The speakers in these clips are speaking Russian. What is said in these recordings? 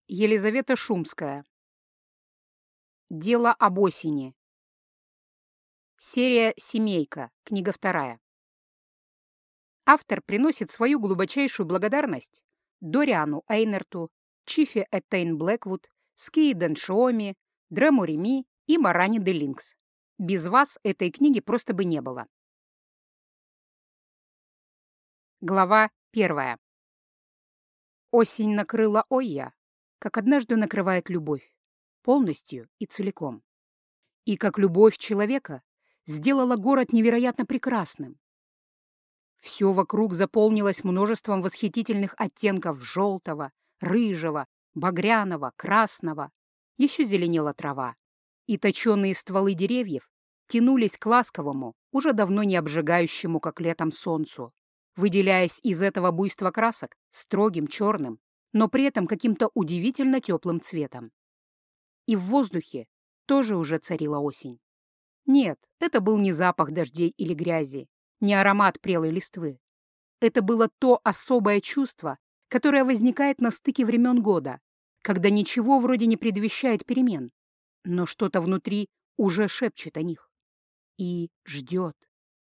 Елизавета Шумская. Дело об осени. Серия «Семейка», книга 2. Автор приносит свою глубочайшую благодарность Дориану Эйнерту, Чифе Этейн Блэквуд, Скии Дэн Шиоми, Дрэму Реми и Марани де Линкс. Без вас этой книги просто бы не было. Глава 1. Осень накрыла Ойя, как однажды накрывает любовь, полностью и целиком. И как любовь человека сделала город невероятно прекрасным. Все вокруг заполнилось множеством восхитительных оттенков желтого, рыжего, багряного, красного. Еще зеленела трава, и точеные стволы деревьев тянулись к ласковому, уже давно не обжигающему, как летом, солнцу, выделяясь из этого буйства красок строгим черным, но при этом каким-то удивительно теплым цветом. И в воздухе тоже уже царила осень. Нет, это был не запах дождей или грязи, не аромат прелой листвы. Это было то особое чувство, которое возникает на стыке времен года, когда ничего вроде не предвещает перемен, но что-то внутри уже шепчет о них и ждет.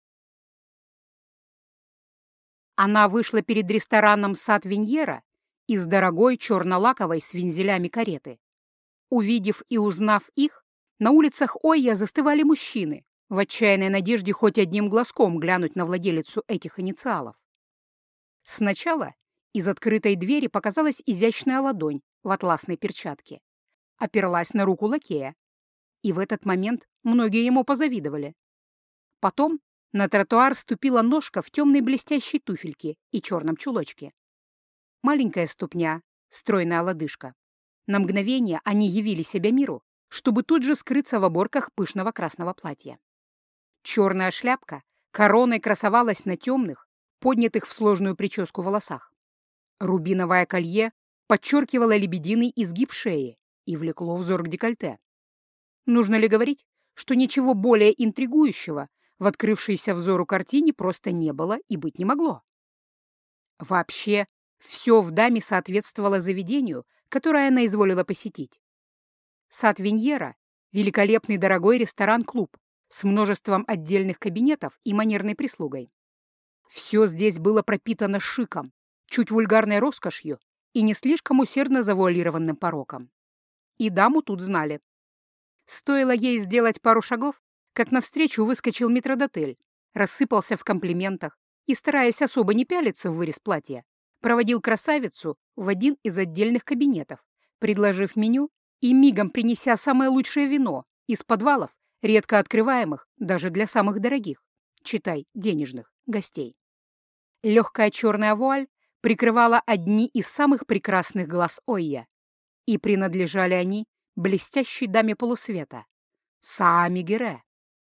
Она вышла перед рестораном «Сад Виньера» из дорогой черно-лаковой с вензелями кареты. Увидев и узнав их, на улицах Ойя застывали мужчины, в отчаянной надежде хоть одним глазком глянуть на владелицу этих инициалов. Сначала из открытой двери показалась изящная ладонь в атласной перчатке, оперлась на руку лакея, и в этот момент многие ему позавидовали. Потом на тротуар ступила ножка в темной блестящей туфельке и черном чулочке. Маленькая ступня, стройная лодыжка. На мгновение они явили себя миру, чтобы тут же скрыться в оборках пышного красного платья. Черная шляпка короной красовалась на темных, поднятых в сложную прическу волосах. Рубиновое колье подчеркивало лебединый изгиб шеи и влекло взор к декольте. Нужно ли говорить, что ничего более интригующего в открывшейся взору картине просто не было и быть не могло? Вообще, все в даме соответствовало заведению, которое она изволила посетить. Сад Виньера — великолепный дорогой ресторан-клуб с множеством отдельных кабинетов и манерной прислугой. Все здесь было пропитано шиком, чуть вульгарной роскошью и не слишком усердно завуалированным пороком. И даму тут знали. Стоило ей сделать пару шагов, как навстречу выскочил метрдотель, рассыпался в комплиментах и, стараясь особо не пялиться в вырез платья, проводил красавицу в один из отдельных кабинетов, предложив меню и мигом принеся самое лучшее вино из подвалов, редко открываемых даже для самых дорогих, читай, денежных, гостей. Легкая черная вуаль прикрывала одни из самых прекрасных глаз Ойя, и принадлежали они блестящей даме полусвета — Саами Гире.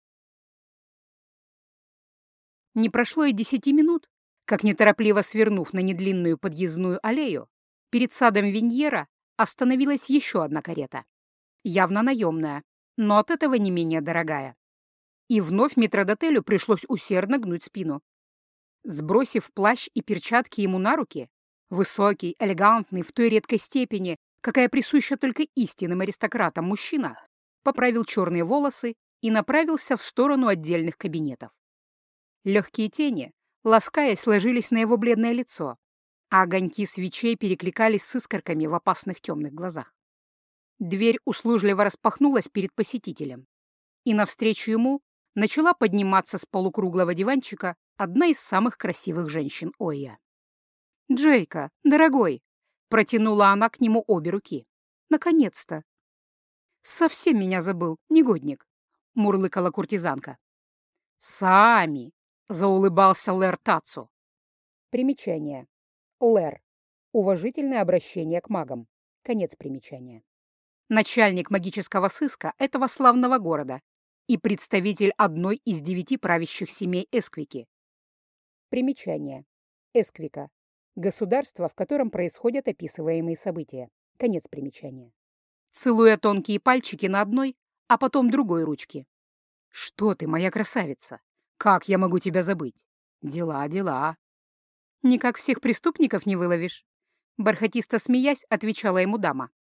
Не прошло и 10 минут, как, неторопливо свернув на недлинную подъездную аллею, перед садом Виньера остановилась еще одна карета. Явно наемная, но от этого не менее дорогая. И вновь метрдотелю пришлось усердно гнуть спину. Сбросив плащ и перчатки ему на руки, высокий, элегантный, в той редкой степени, какая присуща только истинным аристократам мужчина, поправил черные волосы и направился в сторону отдельных кабинетов. Легкие тени, ласкаясь, ложились на его бледное лицо, а огоньки свечей перекликались с искорками в опасных темных глазах. Дверь услужливо распахнулась перед посетителем, и навстречу ему начала подниматься с полукруглого диванчика одна из самых красивых женщин Ойя. «Джейка, дорогой!» — протянула она к нему обе руки. «Наконец-то!» «Совсем меня забыл, негодник!» — мурлыкала куртизанка. «Сами!» — заулыбался Лэр Тацу. Примечание. Лэр. Уважительное обращение к магам. Конец примечания. Начальник магического сыска этого славного города и представитель одной из 9 правящих семей Эсквики. Примечание. Эсквика. Государство, в котором происходят описываемые события. Конец примечания. Целуя тонкие пальчики на одной, а потом другой ручке. «Что ты, моя красавица? Как я могу тебя забыть? Дела, дела». «Никак всех преступников не выловишь», — бархатисто смеясь отвечала ему дама.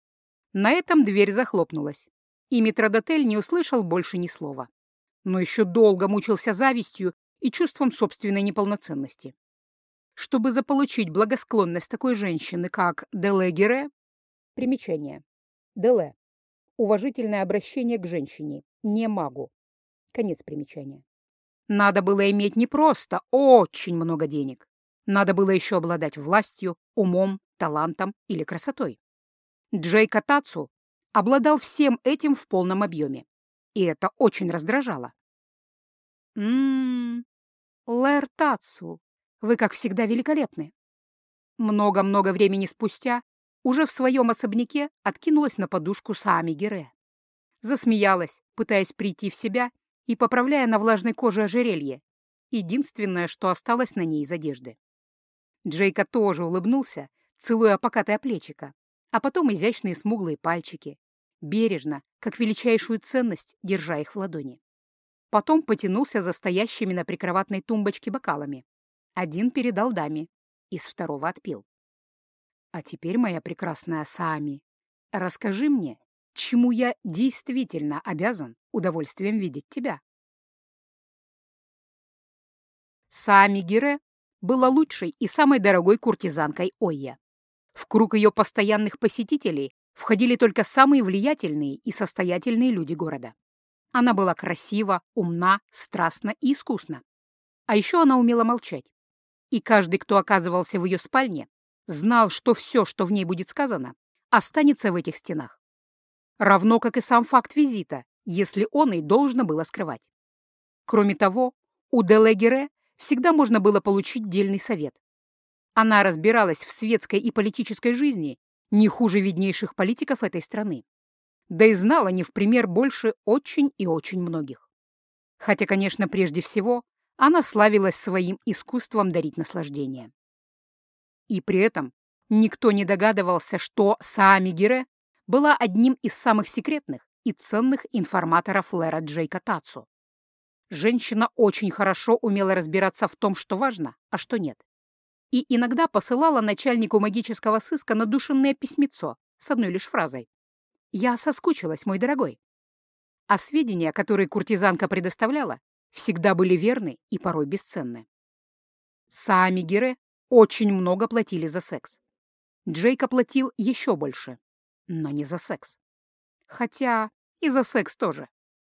На этом дверь захлопнулась, и метрдотель не услышал больше ни слова. Но еще долго мучился завистью и чувством собственной неполноценности. Чтобы заполучить благосклонность такой женщины, как Деле Гире, примечание. Деле. Уважительное обращение к женщине, не магу. Конец примечания. Надо было иметь не просто очень много денег. Надо было еще обладать властью, умом, талантом или красотой. Джейка Тацу обладал всем этим в полном объеме, и это очень раздражало. Лэр Тацу, вы, как всегда, великолепны. Много-много времени спустя уже в своем особняке откинулась на подушку Саами Гире. Засмеялась, пытаясь прийти в себя и поправляя на влажной коже ожерелье, единственное, что осталось на ней из одежды. Джейка тоже улыбнулся, целуя покатое плечико, а потом изящные смуглые пальчики, бережно, как величайшую ценность, держа их в ладони. Потом потянулся за стоящими на прикроватной тумбочке бокалами. Один передал даме, из второго отпил. «А теперь, моя прекрасная Саами, расскажи мне, чему я действительно обязан удовольствием видеть тебя». Саами Гире была лучшей и самой дорогой куртизанкой Ойя. В круг ее постоянных посетителей входили только самые влиятельные и состоятельные люди города. Она была красива, умна, страстна и искусна. А еще она умела молчать. И каждый, кто оказывался в ее спальне, знал, что все, что в ней будет сказано, останется в этих стенах. Равно как и сам факт визита, если он и должно было скрывать. Кроме того, у Деле Гире всегда можно было получить дельный совет. Она разбиралась в светской и политической жизни не хуже виднейших политиков этой страны. Да и знала не в пример больше очень и очень многих. Хотя, конечно, прежде всего, она славилась своим искусством дарить наслаждение. И при этом никто не догадывался, что Саами Гире была одним из самых секретных и ценных информаторов Лэра Джейка Тацу. Женщина очень хорошо умела разбираться в том, что важно, а что нет. И иногда посылала начальнику магического сыска надушенное письмецо с одной лишь фразой: «Я соскучилась, мой дорогой». А сведения, которые куртизанка предоставляла, всегда были верны и порой бесценны. Саами Гире очень много платили за секс. Джейк оплатил еще больше, но не за секс. Хотя и за секс тоже.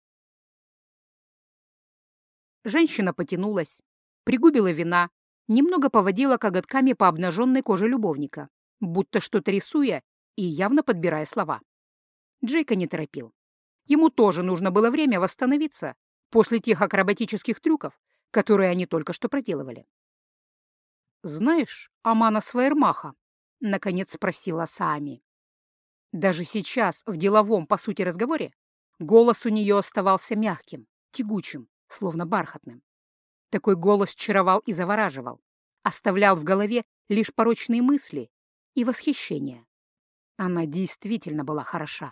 Женщина потянулась, пригубила вина, немного поводила коготками по обнаженной коже любовника, будто что-то рисуя и явно подбирая слова. Джейка не торопил. Ему тоже нужно было время восстановиться после тех акробатических трюков, которые они только что проделывали. «Знаешь Амана Сваермаха?» — наконец спросила Саами. Даже сейчас, в деловом, по сути, разговоре, голос у нее оставался мягким, тягучим, словно бархатным. Такой голос чаровал и завораживал, оставлял в голове лишь порочные мысли и восхищение. Она действительно была хороша.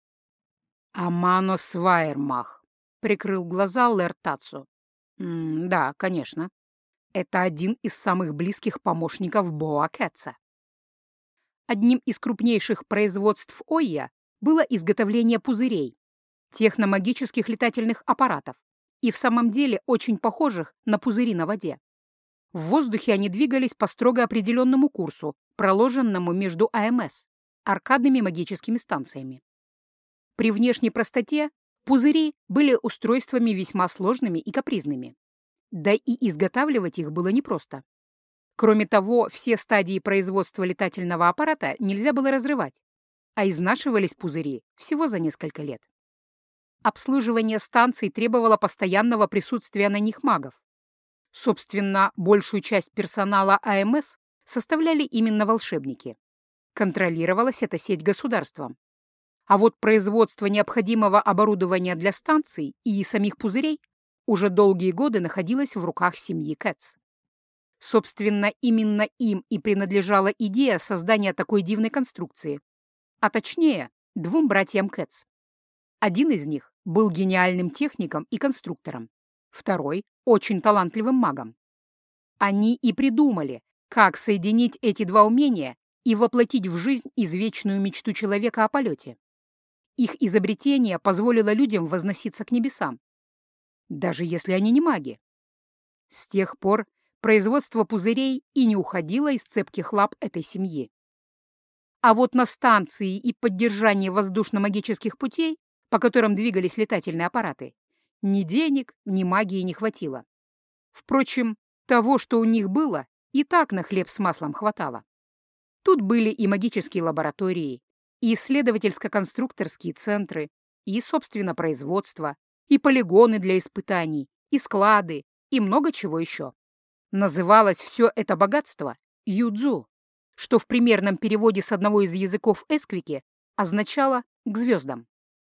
«Амано Сваермах», — прикрыл глаза Лэр Тацу. «Да, конечно. Это один из самых близких помощников Боа Кэтса». Одним из крупнейших производств Ойя было изготовление пузырей, техномагических летательных аппаратов, и в самом деле очень похожих на пузыри на воде. В воздухе они двигались по строго определенному курсу, проложенному между АМС, аркадными магическими станциями. При внешней простоте пузыри были устройствами весьма сложными и капризными. Да и изготавливать их было непросто. Кроме того, все стадии производства летательного аппарата нельзя было разрывать, а изнашивались пузыри всего за несколько лет. Обслуживание станций требовало постоянного присутствия на них магов. Собственно, большую часть персонала АМС составляли именно волшебники. Контролировалась эта сеть государством. А вот производство необходимого оборудования для станций и самих пузырей уже долгие годы находилось в руках семьи Кэтс. Собственно, именно им и принадлежала идея создания такой дивной конструкции, а точнее, двум братьям Кэтс. Один из них был гениальным техником и конструктором, второй — очень талантливым магом. Они и придумали, как соединить эти два умения и воплотить в жизнь извечную мечту человека о полете. Их изобретение позволило людям возноситься к небесам, даже если они не маги. С тех пор производство пузырей и не уходило из цепких лап этой семьи. А вот на станции и поддержание воздушно-магических путей, по которым двигались летательные аппараты, ни денег, ни магии не хватило. Впрочем, того, что у них было, и так на хлеб с маслом хватало. Тут были и магические лаборатории, и исследовательско-конструкторские центры, и, собственно, производство, и полигоны для испытаний, и склады, и много чего еще. Называлось все это богатство юдзу, что в примерном переводе с одного из языков эсквики означало «к звездам».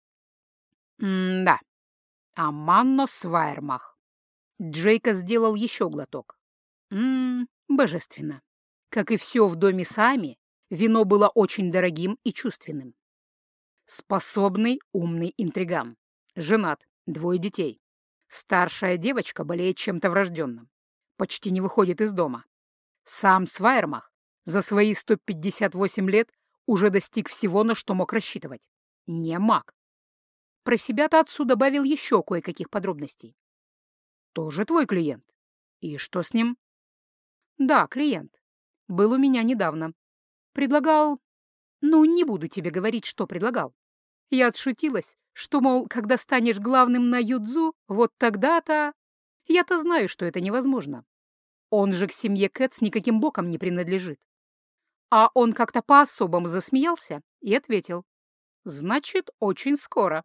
Да, Аманно Свайрмах. Джейка сделал еще глоток. Божественно. Как и все в доме Сами, вино было очень дорогим и чувственным. Способный, умный интриган. Женат, 2 детей. Старшая девочка болеет чем-то врожденным. Почти не выходит из дома. Сам Свайрмах за свои 158 лет уже достиг всего, на что мог рассчитывать. Не маг. Про себя-то отцу добавил еще кое-каких подробностей. Тоже твой клиент? И что с ним? Да, клиент. Был у меня недавно. Предлагал... не буду тебе говорить, что предлагал. Я отшутилась, что, мол, когда станешь главным на юдзу, вот тогда-то... Я-то знаю, что это невозможно. Он же к семье Кэтс никаким боком не принадлежит. А он как-то по-особому засмеялся и ответил. Значит, очень скоро.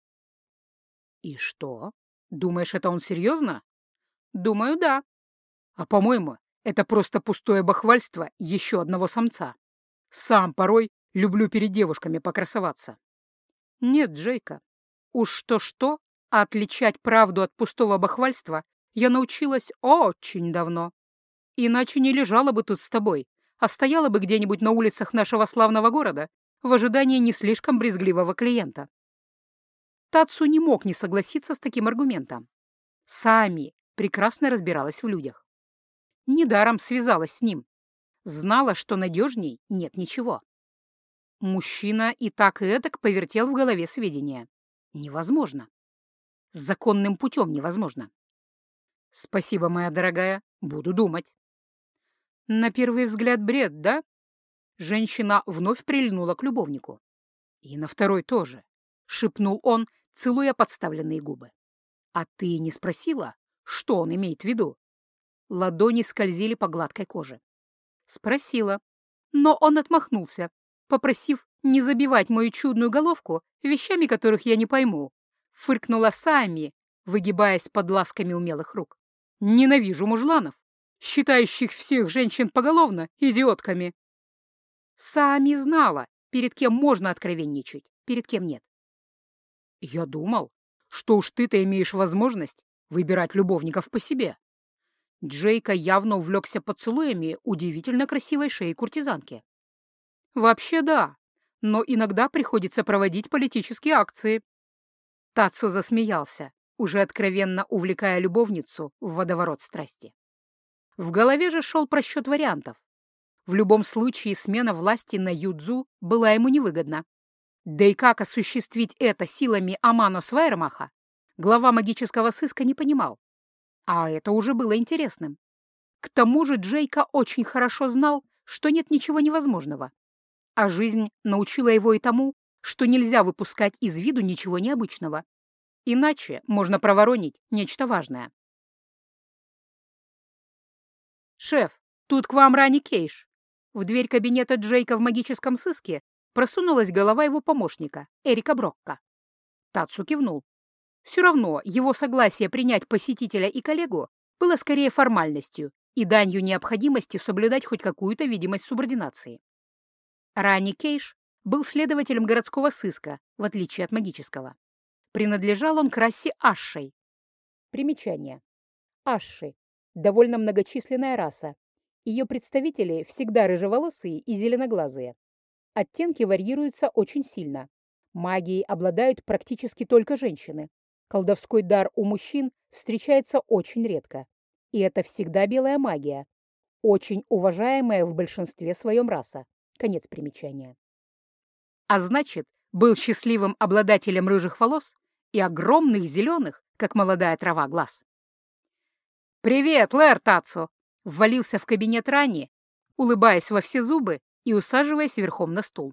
И что? Думаешь, это он серьезно? Думаю, да. А по-моему, это просто пустое бахвальство еще одного самца. Сам порой люблю перед девушками покрасоваться. Нет, Джейка, уж что-что, а отличать правду от пустого бахвальства я научилась очень давно. Иначе не лежала бы тут с тобой, а стояла бы где-нибудь на улицах нашего славного города в ожидании не слишком брезгливого клиента. Тацу не мог не согласиться с таким аргументом. Сами прекрасно разбиралась в людях. Недаром связалась с ним. Знала, что надежней нет ничего. Мужчина и так и эдак повертел в голове сведения. Невозможно. Законным путем невозможно. Спасибо, моя дорогая, буду думать. На первый взгляд бред, да? Женщина вновь прильнула к любовнику. И на второй тоже, шепнул он, целуя подставленные губы. А ты не спросила, что он имеет в виду? Ладони скользили по гладкой коже. Спросила, но он отмахнулся, попросив не забивать мою чудную головку вещами, которых я не пойму. Фыркнула Сами, выгибаясь под ласками умелых рук. Ненавижу мужланов, считающих всех женщин поголовно идиотками. Сами знала, перед кем можно откровенничать, перед кем нет. Я думал, что уж ты-то имеешь возможность выбирать любовников по себе. Джейка явно увлекся поцелуями удивительно красивой шеи куртизанки. Вообще да, но иногда приходится проводить политические акции. Тацу засмеялся, уже откровенно увлекая любовницу в водоворот страсти. В голове же шел просчет вариантов. В любом случае смена власти на юдзу была ему невыгодна. Да и как осуществить это силами Амано Свайрмаха, глава магического сыска не понимал. А это уже было интересным. К тому же Джейка очень хорошо знал, что нет ничего невозможного. А жизнь научила его и тому, что нельзя выпускать из виду ничего необычного. Иначе можно проворонить нечто важное. «Шеф, тут к вам Рани Кейш». В дверь кабинета Джейка в магическом сыске просунулась голова его помощника, Эрика Брокка. Тацу кивнул. Все равно его согласие принять посетителя и коллегу было скорее формальностью и данью необходимости соблюдать хоть какую-то видимость субординации. Рани Кейш был следователем городского сыска, в отличие от магического. Принадлежал он к расе Ашшей. Примечание. Ашши — довольно многочисленная раса. Ее представители всегда рыжеволосые и зеленоглазые. Оттенки варьируются очень сильно. Магией обладают практически только женщины. Колдовской дар у мужчин встречается очень редко. И это всегда белая магия. Очень уважаемая в большинстве своем раса. Конец примечания. А значит, был счастливым обладателем рыжих волос и огромных зеленых, как молодая трава, глаз. «Привет, Лэр Тацу!» — ввалился в кабинет Рани, улыбаясь во все зубы и усаживаясь верхом на стул.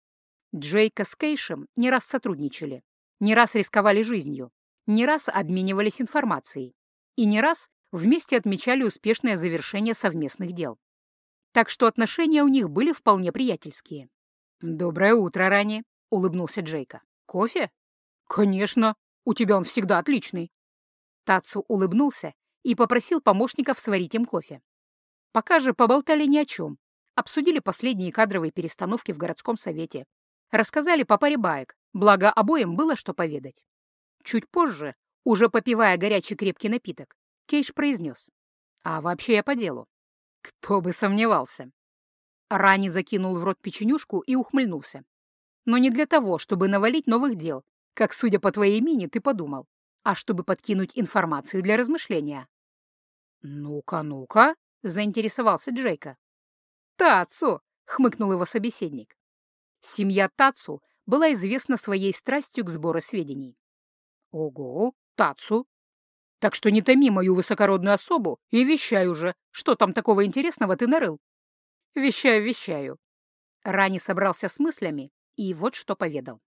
Джейка с Кейшем не раз сотрудничали, не раз рисковали жизнью, не раз обменивались информацией и не раз вместе отмечали успешное завершение совместных дел. Так что отношения у них были вполне приятельские. «Доброе утро, Рани», — улыбнулся Джейка. «Кофе?» «Конечно, у тебя он всегда отличный». Тацу улыбнулся и попросил помощников сварить им кофе. Пока же поболтали ни о чем, обсудили последние кадровые перестановки в городском совете, рассказали по паре баек, благо обоим было что поведать. Чуть позже, уже попивая горячий крепкий напиток, Кейш произнес: «А вообще я по делу». Кто бы сомневался. Рани закинул в рот печенюшку и ухмыльнулся. Но не для того, чтобы навалить новых дел, как, судя по твоей мине, ты подумал, а чтобы подкинуть информацию для размышления. «Ну-ка, ну-ка», — заинтересовался Джейка. «Тацу», — хмыкнул его собеседник. Семья Тацу была известна своей страстью к сбору сведений. «Ого, Тацу! Так что не томи мою высокородную особу и вещай уже, что там такого интересного ты нарыл». «Вещаю, вещаю». Рани собрался с мыслями и вот что поведал.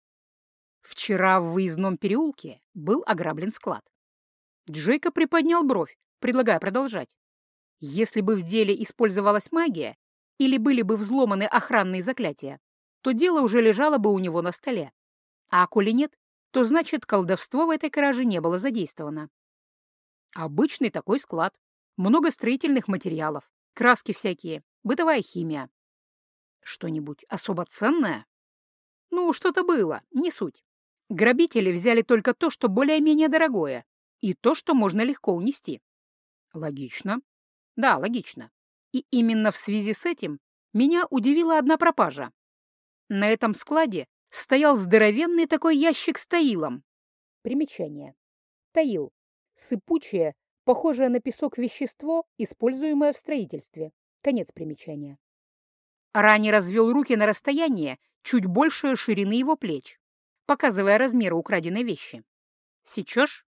Вчера в выездном переулке был ограблен склад. Джейка приподнял бровь, предлагая продолжать. Если бы в деле использовалась магия или были бы взломаны охранные заклятия, то дело уже лежало бы у него на столе. А коли нет, то значит, колдовство в этой краже не было задействовано. Обычный такой склад. Много строительных материалов, краски всякие, бытовая химия. Что-нибудь особо ценное? Ну, что-то было, не суть. Грабители взяли только то, что более-менее дорогое, и то, что можно легко унести. Логично. Да, логично. И именно в связи с этим меня удивила одна пропажа. На этом складе стоял здоровенный такой ящик с таилом. Примечание. Таил. Сыпучее, похожее на песок вещество, используемое в строительстве. Конец примечания. Рани развел руки на расстояние чуть больше ширины его плеч, показывая размеры украденной вещи. «Сечешь?»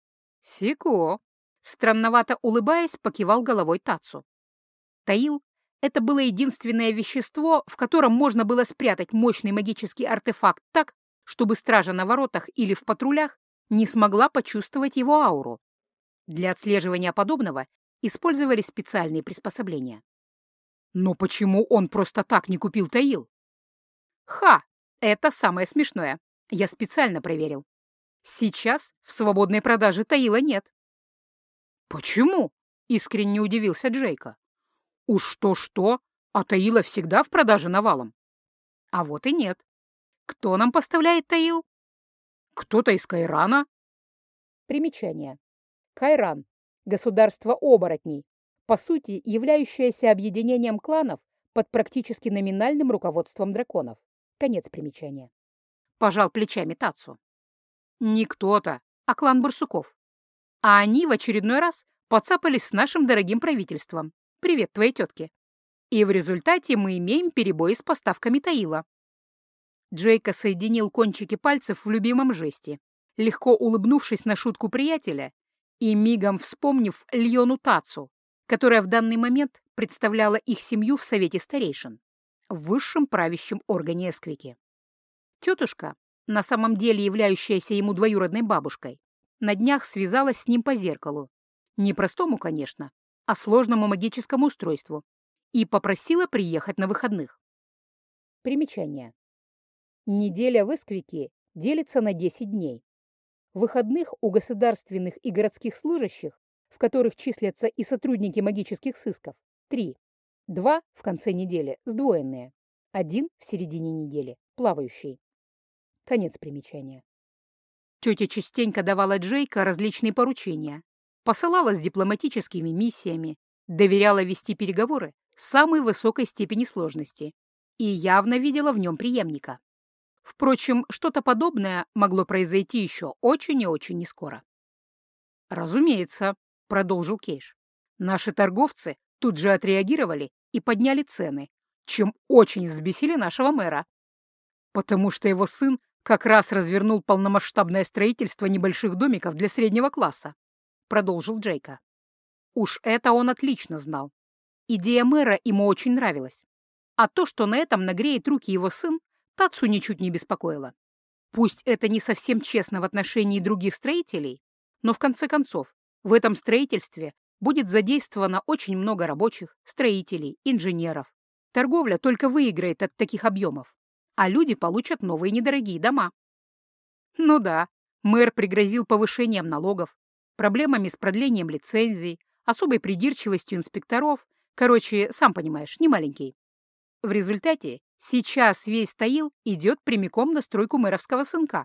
«Секу», — странновато улыбаясь, покивал головой Тацу. Таил — это было единственное вещество, в котором можно было спрятать мощный магический артефакт так, чтобы стража на воротах или в патрулях не смогла почувствовать его ауру. Для отслеживания подобного использовали специальные приспособления. Но почему он просто так не купил таил? Ха! Это самое смешное. Я специально проверил. Сейчас в свободной продаже таила нет. Почему? Искренне удивился Джейка. Уж что-что, а таила всегда в продаже навалом. А вот и нет. Кто нам поставляет таил? Кто-то из Кайрана. Примечание. Кайран — государство оборотней, по сути, являющееся объединением кланов под практически номинальным руководством драконов. Конец примечания. Пожал плечами Тацу. Не кто-то, а клан барсуков. А они в очередной раз подцапались с нашим дорогим правительством. Привет твоей тетке. И в результате мы имеем перебои с поставками таила. Джейка соединил кончики пальцев в любимом жесте, легко улыбнувшись на шутку приятеля и мигом вспомнив Льону Тацу, которая в данный момент представляла их семью в Совете Старейшин, в высшем правящем органе Эсквики. Тетушка, на самом деле являющаяся ему двоюродной бабушкой, на днях связалась с ним по зеркалу, не простому, конечно, а сложному магическому устройству, и попросила приехать на выходных. Примечание. Неделя в Эсквике делится на 10 дней. Выходных у государственных и городских служащих, в которых числятся и сотрудники магических сысков, 3. 2 в конце недели сдвоенные, 1 в середине недели плавающий. Конец примечания. Тетя частенько давала Джейка различные поручения, посылала с дипломатическими миссиями, доверяла вести переговоры самой высокой степени сложности и явно видела в нем преемника. Впрочем, что-то подобное могло произойти еще очень и очень нескоро. «Разумеется», — продолжил Кейш, — «наши торговцы тут же отреагировали и подняли цены, чем очень взбесили нашего мэра. Потому что его сын как раз развернул полномасштабное строительство небольших домиков для среднего класса, продолжил Джейка. Уж это он отлично знал. Идея мэра ему очень нравилась. А то, что на этом нагреет руки его сын, Тацу ничуть не беспокоило. Пусть это не совсем честно в отношении других строителей, но в конце концов в этом строительстве будет задействовано очень много рабочих, строителей, инженеров. Торговля только выиграет от таких объемов, а люди получат новые недорогие дома. Ну да, мэр пригрозил повышением налогов, проблемами с продлением лицензий, особой придирчивостью инспекторов. Короче, сам понимаешь, не маленький. В результате сейчас весь Таил идет прямиком на стройку мэровского сынка.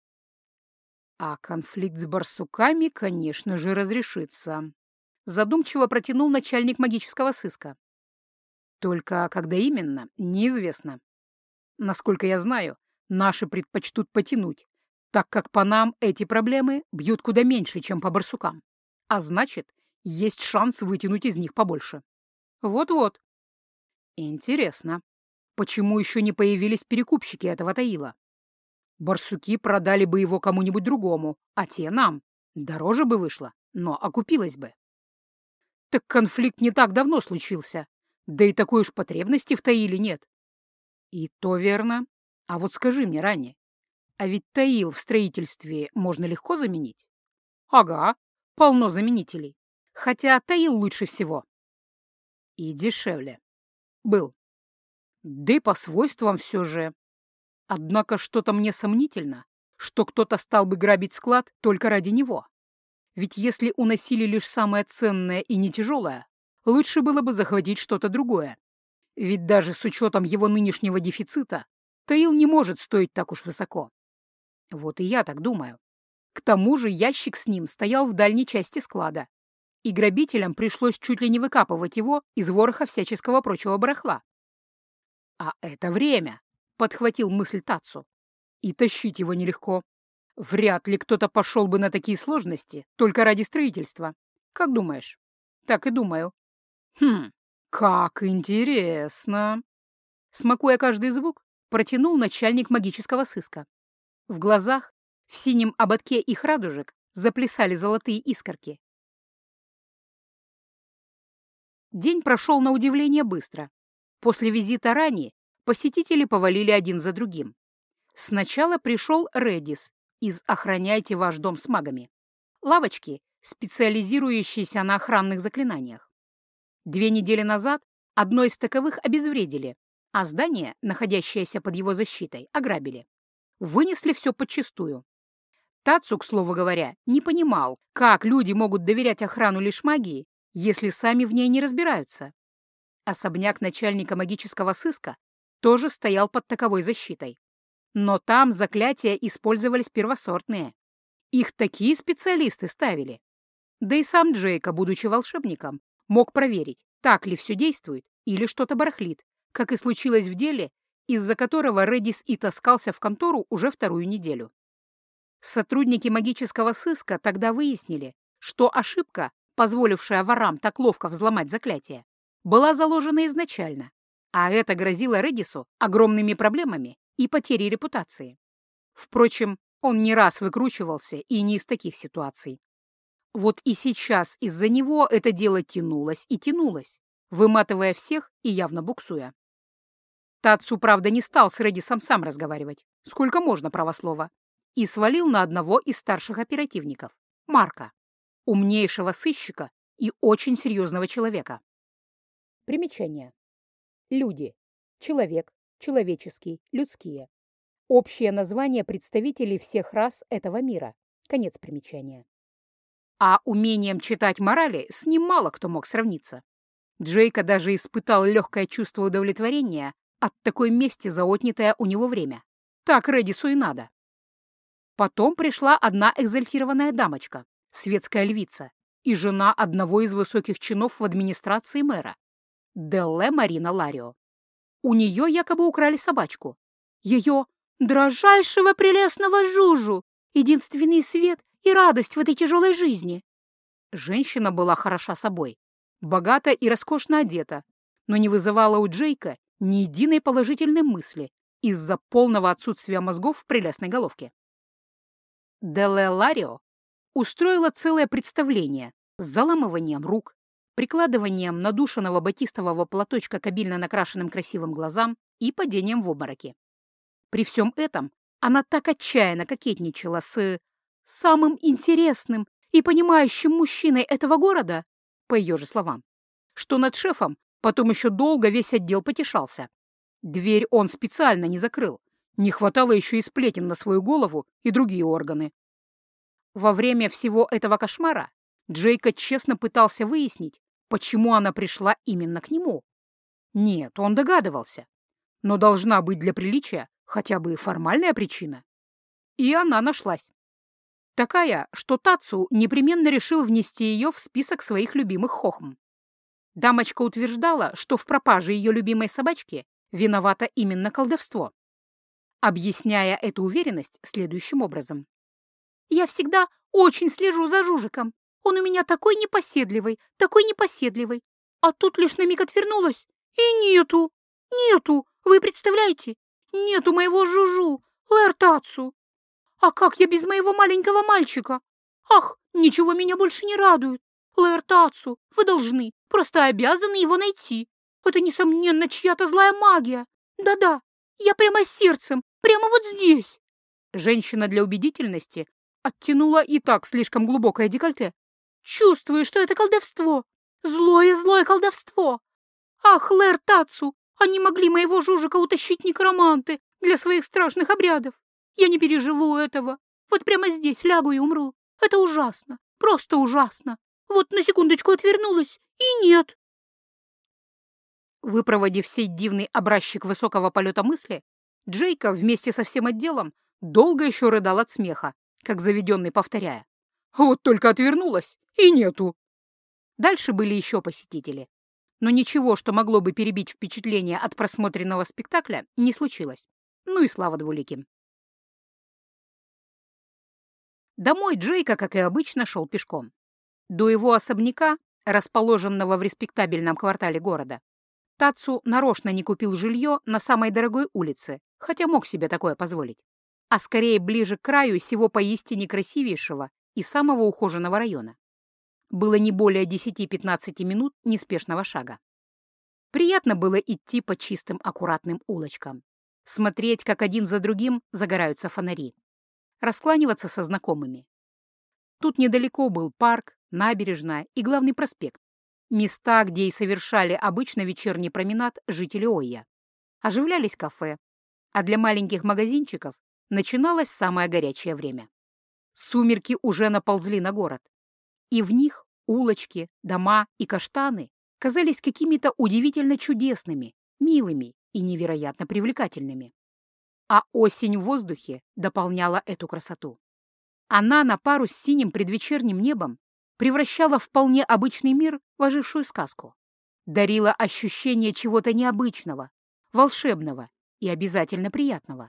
А конфликт с барсуками, конечно же, разрешится. Задумчиво протянул начальник магического сыска. Только когда именно, неизвестно. Насколько я знаю, наши предпочтут потянуть, так как по нам эти проблемы бьют куда меньше, чем по барсукам. А значит, есть шанс вытянуть из них побольше. Вот-вот. Интересно, почему еще не появились перекупщики этого Таила? Барсуки продали бы его кому-нибудь другому, а те нам. Дороже бы вышло, но окупилось бы. Так конфликт не так давно случился, да и такой уж потребности в Таиле нет. И то верно. А вот скажи мне, Ранни, а ведь Таил в строительстве можно легко заменить? Ага, полно заменителей. Хотя Таил лучше всего. И дешевле. Был. Да и по свойствам все же. Однако что-то мне сомнительно, что кто-то стал бы грабить склад только ради него. Ведь если уносили лишь самое ценное и не тяжелое, лучше было бы захватить что-то другое. Ведь даже с учетом его нынешнего дефицита, Таил не может стоить так уж высоко. Вот и я так думаю. К тому же ящик с ним стоял в дальней части склада, и грабителям пришлось чуть ли не выкапывать его из вороха всяческого прочего барахла. «А это время», — подхватил мысль Тацу. «И тащить его нелегко. Вряд ли кто-то пошел бы на такие сложности только ради строительства. Как думаешь?» «Так и думаю». «Хм, как интересно!» Смакуя каждый звук, протянул начальник магического сыска. В глазах, в синем ободке их радужек, заплясали золотые искорки. День прошел на удивление быстро. После визита Рани посетители повалили один за другим. Сначала пришел Редис из «Охраняйте ваш дом с магами» лавочки, специализирующиеся на охранных заклинаниях. 2 недели назад одно из таковых обезвредили, а здание, находящееся под его защитой, ограбили. Вынесли все подчистую. Тацу, к слову говоря, не понимал, как люди могут доверять охрану лишь магии, если сами в ней не разбираются. Особняк начальника магического сыска тоже стоял под таковой защитой. Но там заклятия использовались первосортные. Их такие специалисты ставили. Да и сам Джейка, будучи волшебником, мог проверить, так ли все действует или что-то барахлит, как и случилось в деле, из-за которого Редис и таскался в контору уже 2-ю неделю. Сотрудники магического сыска тогда выяснили, что ошибка, позволившая ворам так ловко взломать заклятие, была заложена изначально, а это грозило Редису огромными проблемами и потерей репутации. Впрочем, он не раз выкручивался и не из таких ситуаций. Вот и сейчас из-за него это дело тянулось и тянулось, выматывая всех и явно буксуя. Тацу, правда, не стал с Редисом сам разговаривать, сколько можно правослова, и свалил на одного из старших оперативников, Марка, умнейшего сыщика и очень серьезного человека. Примечание. Люди. Человек, человеческий, людские. Общее название представителей всех рас этого мира. Конец примечания. А умением читать морали с ним мало кто мог сравниться. Джейка даже испытал легкое чувство удовлетворения от такой мести за отнятое у него время. Так Редису и надо. Потом пришла одна экзальтированная дамочка, светская львица, и жена одного из высоких чинов в администрации мэра, Делле Марина Ларио. У нее якобы украли собачку. Ее дрожайшего прелестного Жужу, единственный свет и радость в этой тяжелой жизни. Женщина была хороша собой, богата и роскошно одета, но не вызывала у Джейка ни единой положительной мысли из-за полного отсутствия мозгов в прелестной головке. Деле Ларио устроила целое представление с заламыванием рук, прикладыванием надушенного батистового платочка к обильно накрашенным красивым глазам и падением в обмороки. При всем этом она так отчаянно кокетничала с самым интересным и понимающим мужчиной этого города, по ее же словам, что над шефом потом еще долго весь отдел потешался. Дверь он специально не закрыл. Не хватало еще и сплетен на свою голову и другие органы. Во время всего этого кошмара Джейка честно пытался выяснить, почему она пришла именно к нему. Нет, он догадывался. Но должна быть для приличия хотя бы формальная причина. И она нашлась. Такая, что Тацу непременно решил внести ее в список своих любимых хохм. Дамочка утверждала, что в пропаже ее любимой собачки виновато именно колдовство, объясняя эту уверенность следующим образом. «Я всегда очень слежу за Жужиком. Он у меня такой непоседливый, а тут лишь на миг отвернулась, и нету, вы представляете? Нету моего Жужу, Лэр Тацу. А как я без моего маленького мальчика? Ах, ничего меня больше не радует. Лэр Тацу, вы должны, просто обязаны его найти. Это, несомненно, чья-то злая магия. Да-да, я прямо сердцем, прямо вот здесь». Женщина для убедительности оттянула и так слишком глубокое декольте. «Чувствую, что это колдовство. Злое колдовство. Ах, Лэр Тацу, они могли моего Жужика утащить некроманты для своих страшных обрядов. Я не переживу этого. Вот прямо здесь лягу и умру. Это ужасно, просто ужасно. Вот на секундочку отвернулась, и нет». Выпроводив сей дивный образчик высокого полета мысли, Джейка вместе со всем отделом долго еще рыдал от смеха, как заведенный, повторяя: «Вот только отвернулась, и нету». Дальше были еще посетители. Но ничего, что могло бы перебить впечатление от просмотренного спектакля, не случилось. Ну и слава двуликим. Домой Джейка, как и обычно, шел пешком. До его особняка, расположенного в респектабельном квартале города, Тацу нарочно не купил жилье на самой дорогой улице, хотя мог себе такое позволить, а скорее ближе к краю сего поистине красивейшего и самого ухоженного района. Было не более 10-15 минут неспешного шага. Приятно было идти по чистым аккуратным улочкам, смотреть, как один за другим загораются фонари, раскланиваться со знакомыми. Тут недалеко был парк, набережная и главный проспект, места, где и совершали обычно вечерний променад жители Ойя. Оживлялись кафе, а для маленьких магазинчиков начиналось самое горячее время. Сумерки уже наползли на город, и в них улочки, дома и каштаны казались какими-то удивительно чудесными, милыми и невероятно привлекательными. А осень в воздухе дополняла эту красоту. Она на пару с синим предвечерним небом превращала вполне обычный мир в ожившую сказку, дарила ощущение чего-то необычного, волшебного и обязательно приятного.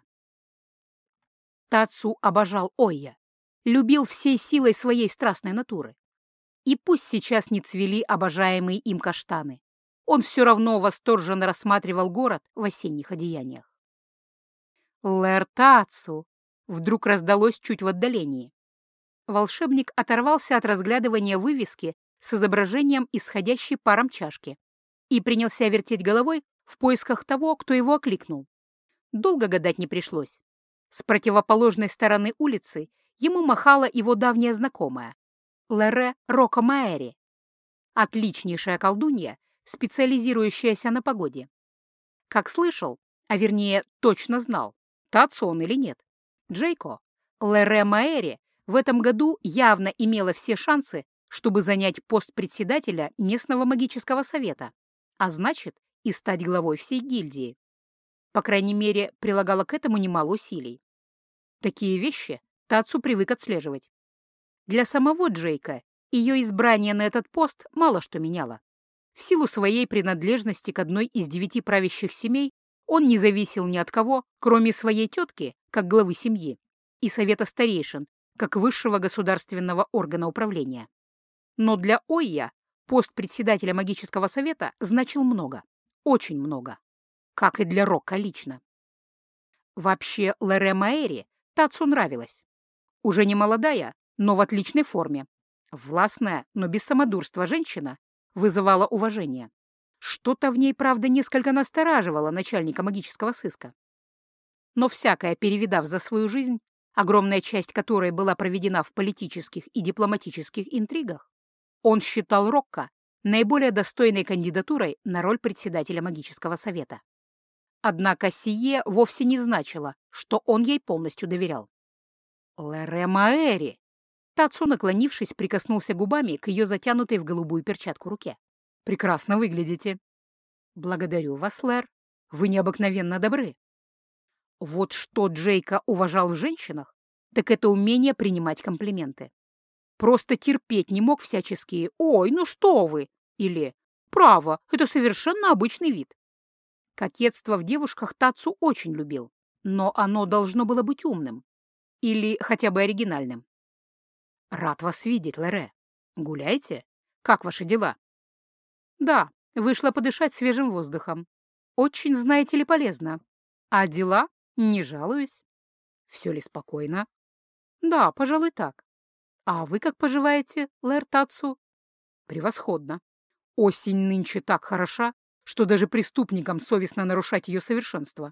Тацу обожал Ойя, любил всей силой своей страстной натуры. И пусть сейчас не цвели обожаемые им каштаны, он все равно восторженно рассматривал город в осенних одеяниях. «Лэр Тацу!» — вдруг раздалось чуть в отдалении. Волшебник оторвался от разглядывания вывески с изображением исходящей паром чашки и принялся вертеть головой в поисках того, кто его окликнул. Долго гадать не пришлось. С противоположной стороны улицы ему махала его давняя знакомая Лэре Рокомаэри, отличнейшая колдунья, специализирующаяся на погоде. Как слышал, а вернее точно знал, Тацу он или нет, Джейко, Лэре Маэри в этом году явно имела все шансы, чтобы занять пост председателя местного магического совета, а значит и стать главой всей гильдии. По крайней мере, прилагала к этому немало усилий. Такие вещи Тацу привык отслеживать. Для самого Джейка ее избрание на этот пост мало что меняло. В силу своей принадлежности к одной из 9 правящих семей он не зависел ни от кого, кроме своей тетки, как главы семьи, и совета старейшин, как высшего государственного органа управления. Но для Ойя пост председателя магического совета значил много, очень много. как и для Рокко лично. Вообще, Лере Маэри Тацу нравилась. Уже не молодая, но в отличной форме. Властная, но без самодурства женщина вызывала уважение. Что-то в ней, правда, несколько настораживало начальника магического сыска. Но всякое перевидав за свою жизнь, огромная часть которой была проведена в политических и дипломатических интригах, он считал Рокко наиболее достойной кандидатурой на роль председателя магического совета. Однако сие вовсе не значило, что он ей полностью доверял. «Лере Маэри!» Тацу, наклонившись, прикоснулся губами к ее затянутой в голубую перчатку руке. «Прекрасно выглядите». «Благодарю вас, Лэр. Вы необыкновенно добры». Вот что Джейка уважал в женщинах, так это умение принимать комплименты. Просто терпеть не мог всяческие «Ой, ну что вы!» или «Право, это совершенно обычный вид». Кокетство в девушках Тацу очень любил, но оно должно было быть умным или хотя бы оригинальным. «Рад вас видеть, Лере. Гуляете? Как ваши дела?» «Да, вышла подышать свежим воздухом. Очень, знаете ли, полезно. А дела? Не жалуюсь. Все ли спокойно?» «Да, пожалуй, так. А вы как поживаете, Лэр Тацу?» «Превосходно. Осень нынче так хороша, что даже преступникам совестно нарушать ее совершенство».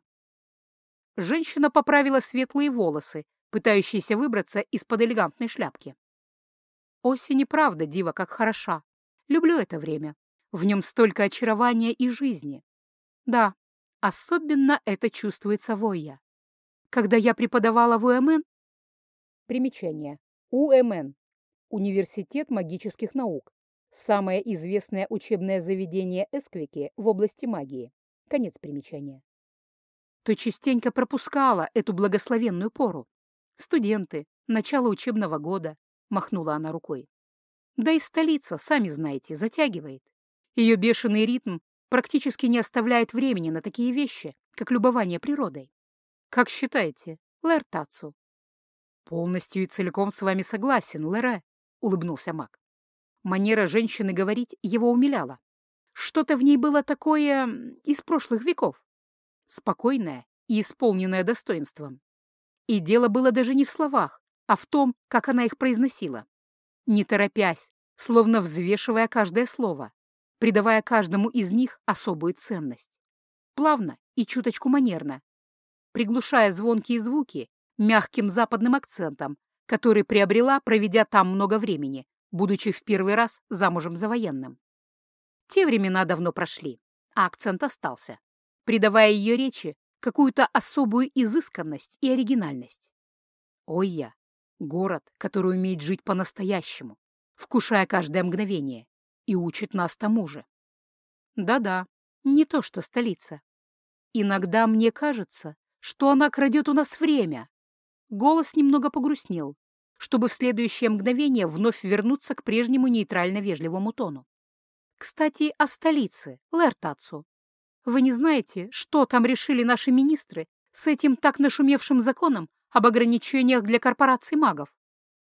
Женщина поправила светлые волосы, пытающиеся выбраться из-под элегантной шляпки. «Осень и правда, дива, как хороша. Люблю это время. В нем столько очарования и жизни. Да, особенно это чувствуется в Ойя. Когда я преподавала в УМН...» Примечание. УМН. Университет магических наук. Самое известное учебное заведение Эсквики в области магии. Конец примечания. То частенько пропускала эту благословенную пору. Студенты, начало учебного года, махнула она рукой. Да и столица, сами знаете, затягивает. Ее бешеный ритм практически не оставляет времени на такие вещи, как любование природой. Как считаете, Лэр Тацу? Полностью и целиком с вами согласен, Лэре, улыбнулся маг. Манера женщины говорить его умиляла. Что-то в ней было такое из прошлых веков. Спокойное и исполненное достоинством. И дело было даже не в словах, а в том, как она их произносила. Не торопясь, словно взвешивая каждое слово, придавая каждому из них особую ценность. Плавно и чуточку манерно, приглушая звонкие звуки мягким западным акцентом, который приобрела, проведя там много времени, будучи в первый раз замужем за военным. Те времена давно прошли, а акцент остался, придавая ее речи какую-то особую изысканность и оригинальность. Ойя — город, который умеет жить по-настоящему, вкушая каждое мгновение, и учит нас тому же. Да-да, не то что столица. Иногда мне кажется, что она крадет у нас время. Голос немного погрустнел, чтобы в следующее мгновение вновь вернуться к прежнему нейтрально-вежливому тону. Кстати, о столице, Лэр Тацу. Вы не знаете, что там решили наши министры с этим так нашумевшим законом об ограничениях для корпораций магов?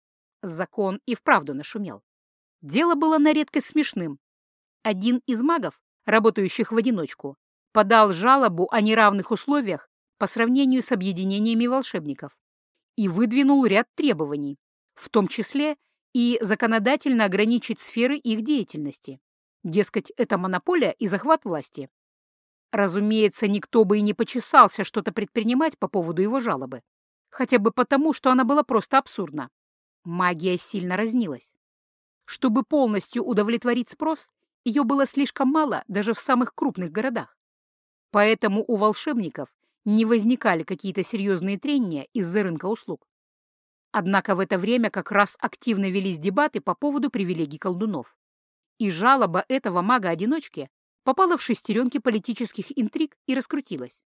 Закон и вправду нашумел. Дело было на редкость смешным. Один из магов, работающих в одиночку, подал жалобу о неравных условиях по сравнению с объединениями волшебников и выдвинул ряд требований, в том числе и законодательно ограничить сферы их деятельности. Дескать, это монополия и захват власти. Разумеется, никто бы и не почесался что-то предпринимать по поводу его жалобы, хотя бы потому, что она была просто абсурдна. Магия сильно разнилась. Чтобы полностью удовлетворить спрос, ее было слишком мало даже в самых крупных городах. Поэтому у волшебников не возникали какие-то серьезные трения из-за рынка услуг. Однако в это время как раз активно велись дебаты по поводу привилегий колдунов. И жалоба этого мага-одиночки попала в шестеренки политических интриг и раскрутилась.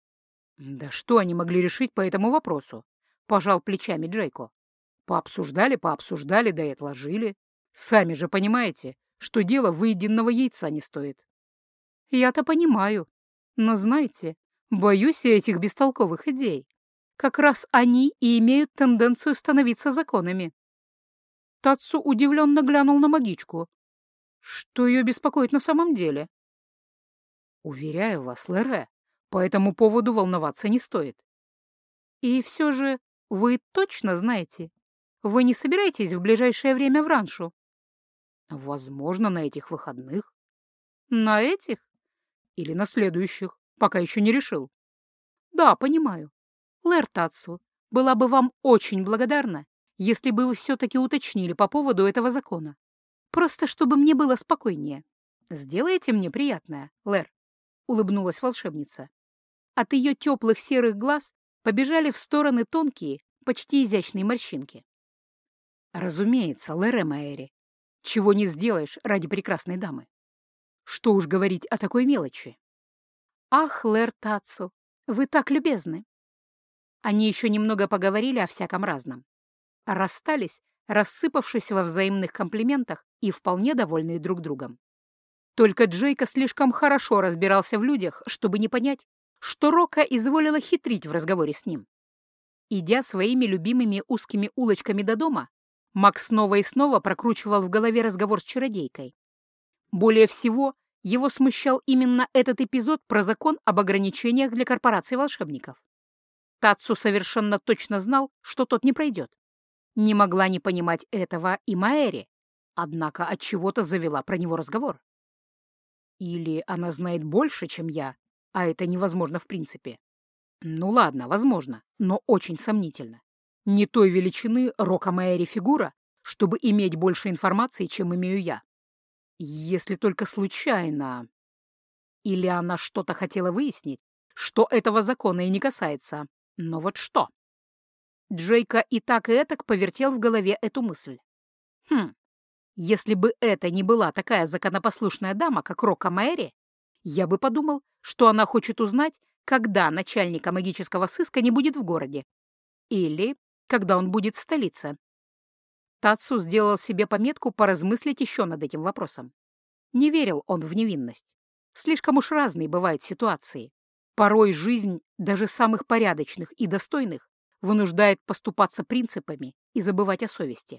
«Да что они могли решить по этому вопросу?» — пожал плечами Джейко. Пообсуждали, да и отложили. Сами же понимаете, что дело выеденного яйца не стоит». «Я-то понимаю. Но знаете, боюсь я этих бестолковых идей. Как раз они и имеют тенденцию становиться законами». Тацу удивленно глянул на магичку. Что ее беспокоит на самом деле? «Уверяю вас, Лэре, По этому поводу волноваться не стоит. И все же вы точно знаете, вы не собираетесь в ближайшее время в ранчо? Возможно, на этих выходных. На этих? Или на следующих? Пока еще не решил. Да, понимаю. Лэр Татсу, была бы вам очень благодарна, если бы вы все-таки уточнили по поводу этого закона. Просто чтобы мне было спокойнее. Сделайте мне приятное, Лэр, — улыбнулась волшебница. От ее теплых серых глаз побежали в стороны тонкие, почти изящные морщинки. Разумеется, Лэр Эмаэри, чего не сделаешь ради прекрасной дамы. Что уж говорить о такой мелочи. Ах, Лэр Татсу, вы так любезны. Они еще немного поговорили о всяком разном. Расстались, рассыпавшись во взаимных комплиментах и вполне довольные друг другом. Только Джейка слишком хорошо разбирался в людях, чтобы не понять, что Рока изволила хитрить в разговоре с ним. Идя своими любимыми узкими улочками до дома, Макс снова и снова прокручивал в голове разговор с чародейкой. Более всего, его смущал именно этот эпизод про закон об ограничениях для корпораций волшебников. Татсу совершенно точно знал, что тот не пройдет. Не могла не понимать этого и Маэри, однако от чего-то завела про него разговор. Или она знает больше, чем я, а это невозможно в принципе. Ну ладно, возможно, но очень сомнительно. Не той величины Рока Маэри фигура, чтобы иметь больше информации, чем имею я. Если только случайно. Или она что-то хотела выяснить, что этого закона и не касается. Но вот что? Джейка и этак повертел в голове эту мысль. Если бы это не была такая законопослушная дама, как Рока Мэри, я бы подумал, что она хочет узнать, когда начальника магического сыска не будет в городе. Или когда он будет в столице. Татсу сделал себе пометку поразмыслить еще над этим вопросом. Не верил он в невинность. Слишком уж разные бывают ситуации. Порой жизнь даже самых порядочных и достойных вынуждает поступаться принципами и забывать о совести.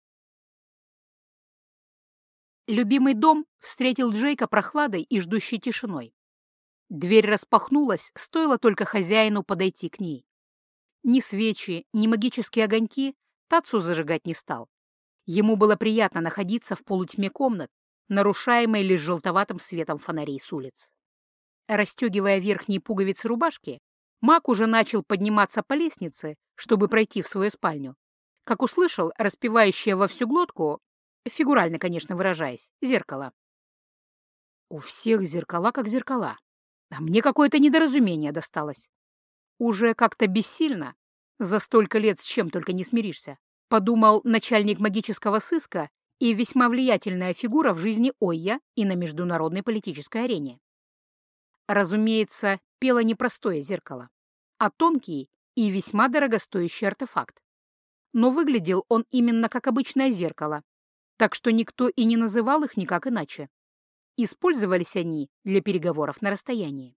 Любимый дом встретил Джейка прохладой и ждущей тишиной. Дверь распахнулась, стоило только хозяину подойти к ней. Ни свечи, ни магические огоньки Татсу зажигать не стал. Ему было приятно находиться в полутьме комнат, нарушаемой лишь желтоватым светом фонарей с улиц. Расстегивая верхние пуговицы рубашки, маг уже начал подниматься по лестнице, чтобы пройти в свою спальню, как услышал распевающее во всю глотку, фигурально, конечно, выражаясь, зеркало. У всех зеркала как зеркала, а мне какое-то недоразумение досталось. Уже как-то бессильно, за столько лет с чем только не смиришься, подумал начальник магического сыска и весьма влиятельная фигура в жизни Ойя и на международной политической арене. Разумеется, пело не простое зеркало, а тонкий и весьма дорогостоящий артефакт. Но выглядел он именно как обычное зеркало, так что никто и не называл их никак иначе. Использовались они для переговоров на расстоянии.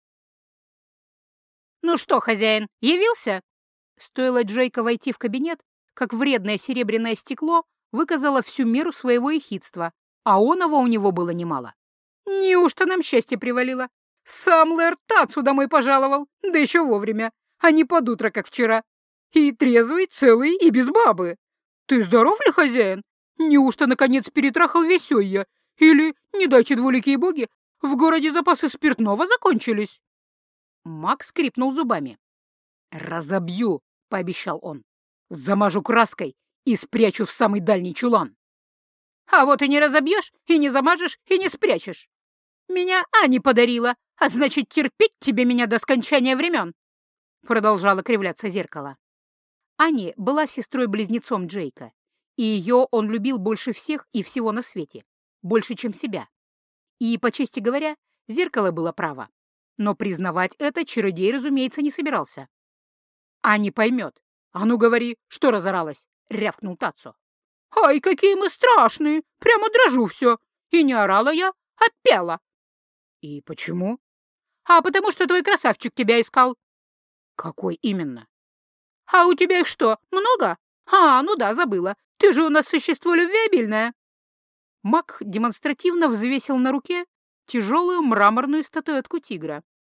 «Ну что, хозяин, явился?» Стоило Джейка войти в кабинет, как вредное серебряное стекло выказало всю меру своего ехидства, а оного у него было немало. «Неужто нам счастье привалило? Сам Лэр Татсу домой пожаловал, да еще вовремя, а не под утро, как вчера. И трезвый, целый и без бабы. Ты здоров ли, хозяин? Неужто, наконец, перетрахал весь Ойя? Или, не дайте двуликие боги, в городе запасы спиртного закончились?» Макс скрипнул зубами. «Разобью», — пообещал он. «Замажу краской и спрячу в самый дальний чулан». «А вот и не разобьешь, и не замажешь, и не спрячешь. Меня Ани подарила, а значит, терпеть тебе меня до скончания времен», — продолжало кривляться зеркало. Ани была сестрой-близнецом Джейка, и ее он любил больше всех и всего на свете, больше, чем себя. И, по чести говоря, зеркало было право. Но признавать это чародей, разумеется, не собирался. «Ани поймет. А ну говори, что разоралась?» — рявкнул Татсу. «Ай, какие мы страшные! Прямо дрожу все! И не орала я, а пела!» «И почему?» «А потому что твой красавчик тебя искал». «Какой именно?» «А у тебя их что, много? А, ну да, забыла. Ты же у нас существо любвеобильное». Маг демонстративно взвесил на руке тяжелую мраморную статуэтку тигра.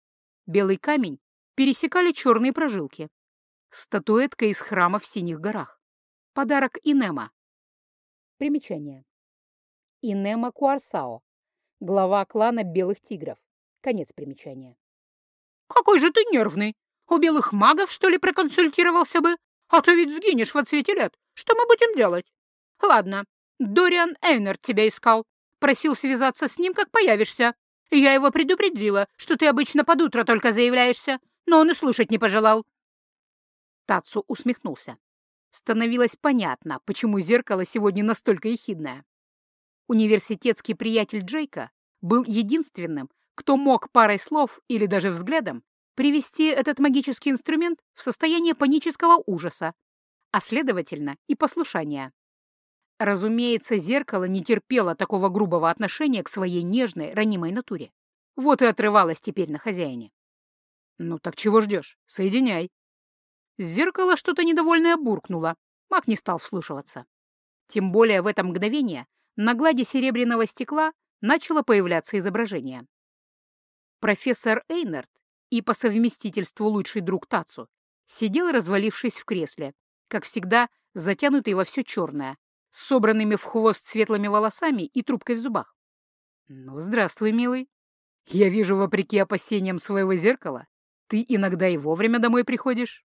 белый камень пересекали черные прожилки. Статуэтка из храма в Синих горах. Подарок Инема. Примечание. Инема Куарсао, глава клана Белых Тигров. Конец примечания. «Какой же ты нервный! У белых магов, что ли, проконсультировался бы? А то ведь сгинешь во цвете лет. Что мы будем делать? Ладно, Дориан Эйнард тебя искал. Просил связаться с ним, как появишься. Я его предупредила, что ты обычно под утро только заявляешься, но он и слушать не пожелал». Тацу усмехнулся. Становилось понятно, почему зеркало сегодня настолько ехидное. Университетский приятель Джейка был единственным, кто мог парой слов или даже взглядом привести этот магический инструмент в состояние панического ужаса, а следовательно и послушания. Разумеется, зеркало не терпело такого грубого отношения к своей нежной, ранимой натуре. Вот и отрывалось теперь на хозяине. «Ну так чего ждешь? Соединяй». Зеркало что-то недовольное буркнуло. Маг не стал вслушиваться. Тем более в это мгновение на глади серебряного стекла начало появляться изображение. Профессор Эйнард и по совместительству лучший друг Тацу сидел, развалившись в кресле, как всегда, затянутый во все черное, с собранными в хвост светлыми волосами и трубкой в зубах. «Ну, здравствуй, милый. Я вижу, вопреки опасениям своего зеркала, ты иногда и вовремя домой приходишь».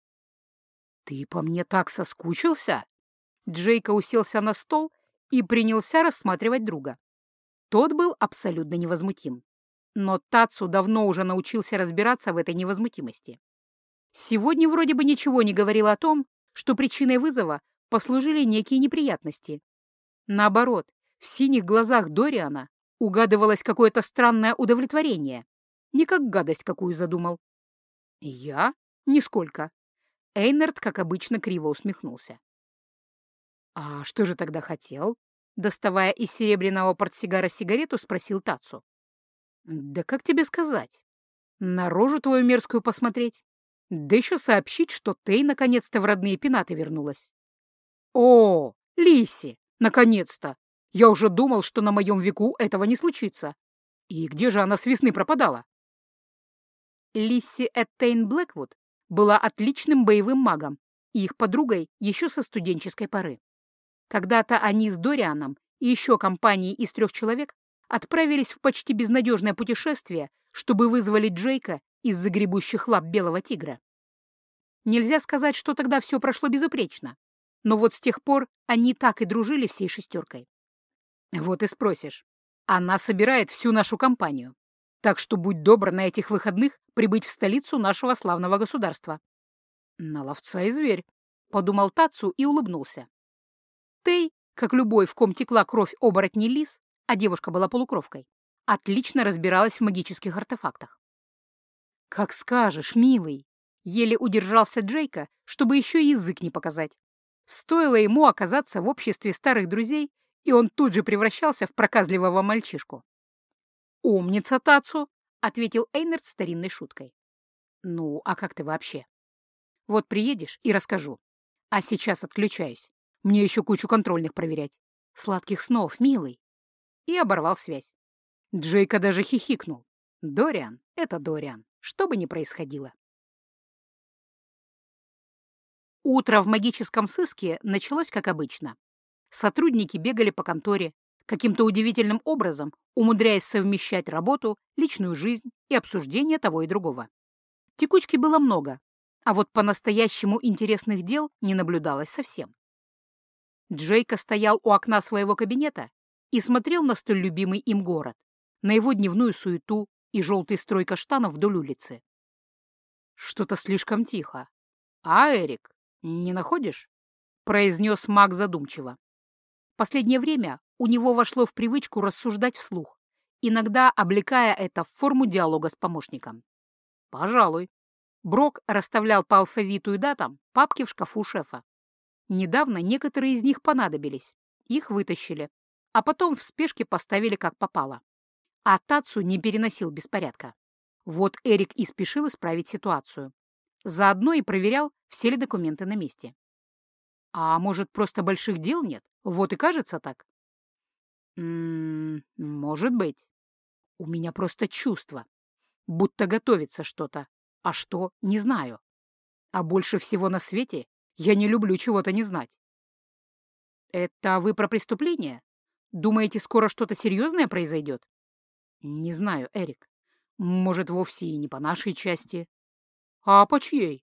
«Ты по мне так соскучился?» Джейка уселся на стол и принялся рассматривать друга. Тот был абсолютно невозмутим. Но Тацу давно уже научился разбираться в этой невозмутимости. Сегодня вроде бы ничего не говорил о том, что причиной вызова послужили некие неприятности. Наоборот, в синих глазах Дориана угадывалось какое-то странное удовлетворение. Не как гадость какую задумал. «Я? Нисколько». Эйнард, как обычно, криво усмехнулся. «А что же тогда хотел?» Доставая из серебряного портсигара сигарету, спросил Тацу. «Да как тебе сказать? На рожу твою мерзкую посмотреть. Да еще сообщить, что Тей наконец-то в родные пенаты вернулась». «О, Лиси, наконец-то! Я уже думал, что на моем веку этого не случится. И где же она с весны пропадала?» Лисси Эттейн Блэквуд была отличным боевым магом и их подругой еще со студенческой поры. Когда-то они с Дорианом и еще компанией из 3 человек отправились в почти безнадежное путешествие, чтобы вызволить Джейка из загребущих лап белого тигра. Нельзя сказать, что тогда все прошло безупречно, но вот с тех пор они так и дружили всей 6. Вот и спросишь, она собирает всю нашу компанию, так что будь добр на этих выходных прибыть в столицу нашего славного государства. На ловца и зверь, подумал Тацу и улыбнулся. Тей, как любой, в ком текла кровь оборотней лис, а девушка была полукровкой, отлично разбиралась в магических артефактах. «Как скажешь, милый!» Еле удержался Джейка, чтобы еще и язык не показать. Стоило ему оказаться в обществе старых друзей, и он тут же превращался в проказливого мальчишку. «Умница, Тацу!» — ответил Эйнард старинной шуткой. «Ну, а как ты вообще? Вот приедешь и расскажу. А сейчас отключаюсь. Мне еще кучу контрольных проверять. Сладких снов, милый!» И оборвал связь. Джейка даже хихикнул. Дориан — это Дориан, что бы ни происходило. Утро в магическом сыске началось как обычно. Сотрудники бегали по конторе, каким-то удивительным образом умудряясь совмещать работу, личную жизнь и обсуждение того и другого. Текучки было много, а вот по-настоящему интересных дел не наблюдалось совсем. Джейка стоял у окна своего кабинета и смотрел на столь любимый им город, на его дневную суету и желтый строй каштанов вдоль улицы. «Что-то слишком тихо. А, Эрик, не находишь?» — произнес маг задумчиво. Последнее время у него вошло в привычку рассуждать вслух, иногда облекая это в форму диалога с помощником. «Пожалуй». Брок расставлял по алфавиту и датам папки в шкафу шефа. Недавно некоторые из них понадобились. Их вытащили, а потом в спешке поставили как попало. А Тацу не переносил беспорядка. Вот Эрик и спешил исправить ситуацию. Заодно и проверял, все ли документы на месте. А может, просто больших дел нет? Вот и кажется так. Может быть. У меня просто чувство. Будто готовится что-то. А что, не знаю. А больше всего на свете я не люблю чего-то не знать. Это вы про преступление? Думаете, скоро что-то серьезное произойдет? Не знаю, Эрик. Может, вовсе и не по нашей части. А по чьей?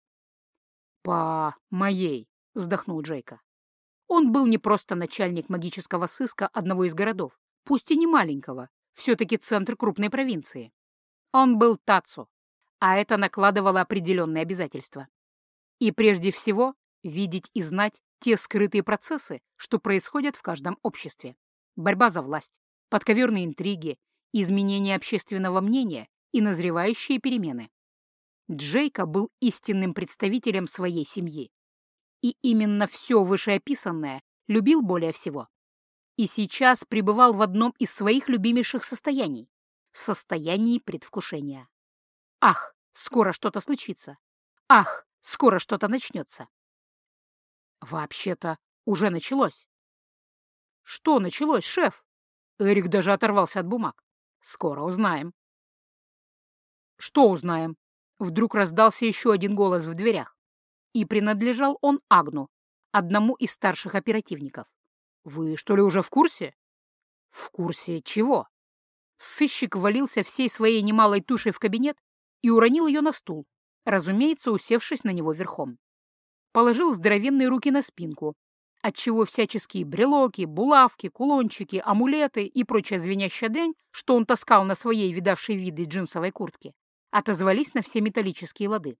По моей, вздохнул Джейка. Он был не просто начальник магического сыска одного из городов, пусть и не маленького, все-таки центр крупной провинции. Он был Тацу, а это накладывало определенные обязательства. И прежде всего видеть и знать те скрытые процессы, что происходят в каждом обществе. Борьба за власть, подковерные интриги, изменение общественного мнения и назревающие перемены. Джейка был истинным представителем своей семьи. И именно все вышеописанное любил более всего. И сейчас пребывал в одном из своих любимейших состояний — состоянии предвкушения. Ах, скоро что-то случится. Ах, скоро что-то начнется. Вообще-то уже началось. Что началось, шеф? Эрик даже оторвался от бумаг. Скоро узнаем. Что узнаем? Вдруг раздался еще один голос в дверях. И принадлежал он Агну, одному из старших оперативников. Вы что ли уже в курсе? В курсе чего? Сыщик ввалился всей своей немалой тушей в кабинет и уронил ее на стул, разумеется, усевшись на него верхом. Положил здоровенные руки на спинку, отчего всяческие брелоки, булавки, кулончики, амулеты и прочая звенящая дрянь, что он таскал на своей видавшей виды джинсовой куртке, отозвались на все металлические лады.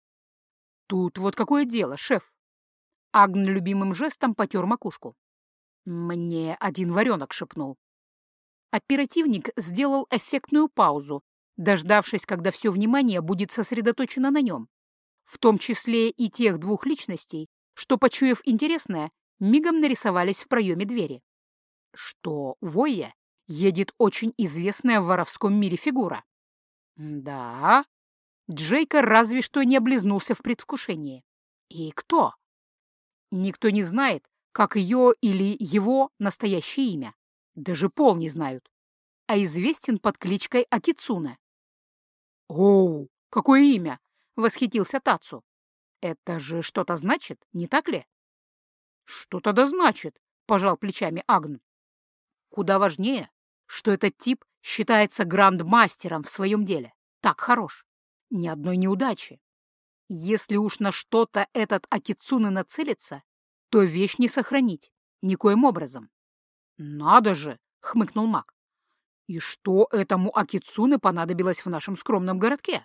Тут вот какое дело, шеф. Агн любимым жестом потер макушку. Мне один варенок шепнул. Оперативник сделал эффектную паузу, дождавшись, когда все внимание будет сосредоточено на нем, в том числе и тех двух личностей, что, почуяв интересное, мигом нарисовались в проеме двери. Что в Ойе едет очень известная в воровском мире фигура. Да, Джейка разве что не облизнулся в предвкушении. И кто? Никто не знает, как ее или его настоящее имя. Даже пол не знают. А известен под кличкой Акицуне. «Оу, какое имя!» — восхитился Тацу. «Это же что-то значит, не так ли?» «Что-то да значит», — пожал плечами Агн. «Куда важнее, что этот тип считается грандмастером в своем деле. Так хорош. Ни одной неудачи. Если уж на что-то этот Акицуне нацелится, то вещь не сохранить. Никоим образом». «Надо же!» — хмыкнул маг. «И что этому Акицуне понадобилось в нашем скромном городке?»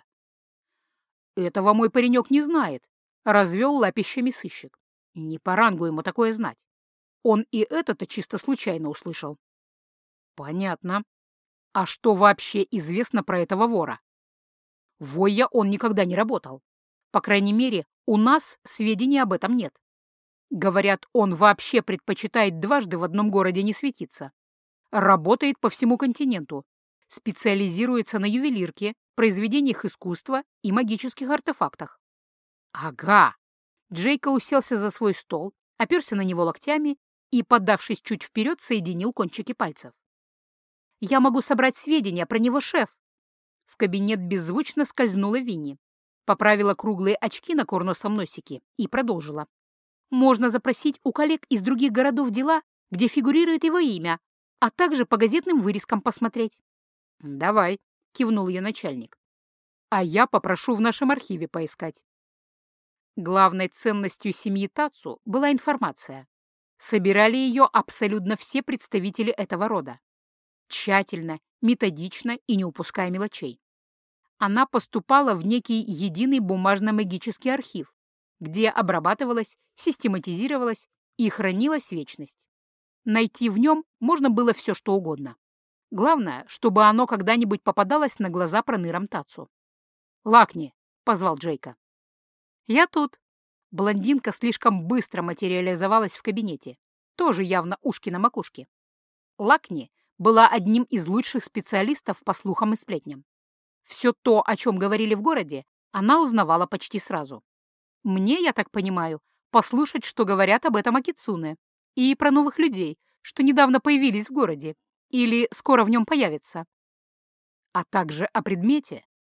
«Этого мой паренек не знает», — развел лапищами сыщик. «Не по рангу ему такое знать. Он и это-то чисто случайно услышал». «Понятно. А что вообще известно про этого вора?» В Ойя он никогда не работал. По крайней мере, у нас сведений об этом нет. Говорят, он вообще предпочитает дважды в одном городе не светиться. Работает по всему континенту. Специализируется на ювелирке, произведениях искусства и магических артефактах. Ага. Джейка уселся за свой стол, оперся на него локтями и, поддавшись чуть вперед, соединил кончики пальцев. «Я могу собрать сведения про него, шеф». В кабинет беззвучно скользнула Винни, поправила круглые очки на курносом носике и продолжила. «Можно запросить у коллег из других городов дела, где фигурирует его имя, а также по газетным вырезкам посмотреть». «Давай», — кивнул ее начальник. «А я попрошу в нашем архиве поискать». Главной ценностью семьи Тацу была информация. Собирали ее абсолютно все представители этого рода. Тщательно, методично и не упуская мелочей. Она поступала в некий единый бумажно-магический архив, где обрабатывалась, систематизировалась и хранилась вечность. Найти в нем можно было все, что угодно. Главное, чтобы оно когда-нибудь попадалось на глаза пронырам Тацу. «Лакни», — позвал Джейка. «Я тут». Блондинка слишком быстро материализовалась в кабинете, тоже явно ушки на макушке. Лакни была одним из лучших специалистов по слухам и сплетням. Все то, о чем говорили в городе, она узнавала почти сразу. Мне, я так понимаю, послушать, что говорят об этом Акицуне, и про новых людей, что недавно появились в городе или скоро в нем появятся. А также о предмете,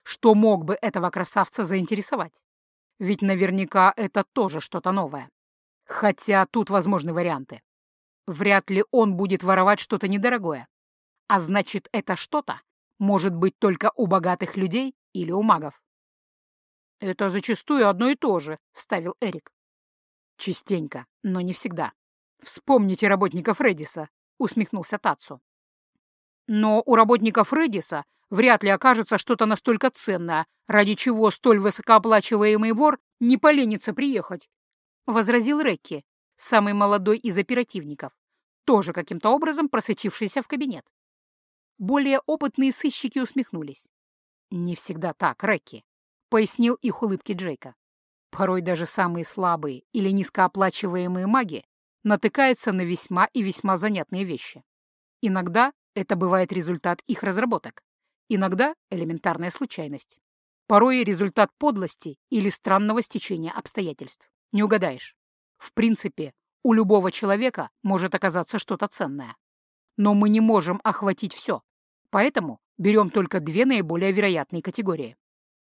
что мог бы этого красавца заинтересовать. Ведь наверняка это тоже что-то новое. Хотя тут возможны варианты. Вряд ли он будет воровать что-то недорогое. А значит, это что-то может быть только у богатых людей или у магов. «Это зачастую одно и то же», — вставил Эрик. «Частенько, но не всегда. Вспомните работников Редиса», — усмехнулся Тацу. «Но у работников Редиса вряд ли окажется что-то настолько ценное, ради чего столь высокооплачиваемый вор не поленится приехать», — возразил Рекки, самый молодой из оперативников, тоже каким-то образом просочившийся в кабинет. Более опытные сыщики усмехнулись. «Не всегда так, Рекки», — пояснил их улыбки Джейка. «Порой даже самые слабые или низкооплачиваемые маги натыкаются на весьма и весьма занятные вещи. Иногда это бывает результат их разработок, иногда элементарная случайность. Порой результат подлости или странного стечения обстоятельств. Не угадаешь. В принципе, у любого человека может оказаться что-то ценное. Но мы не можем охватить все, поэтому берем только две наиболее вероятные категории.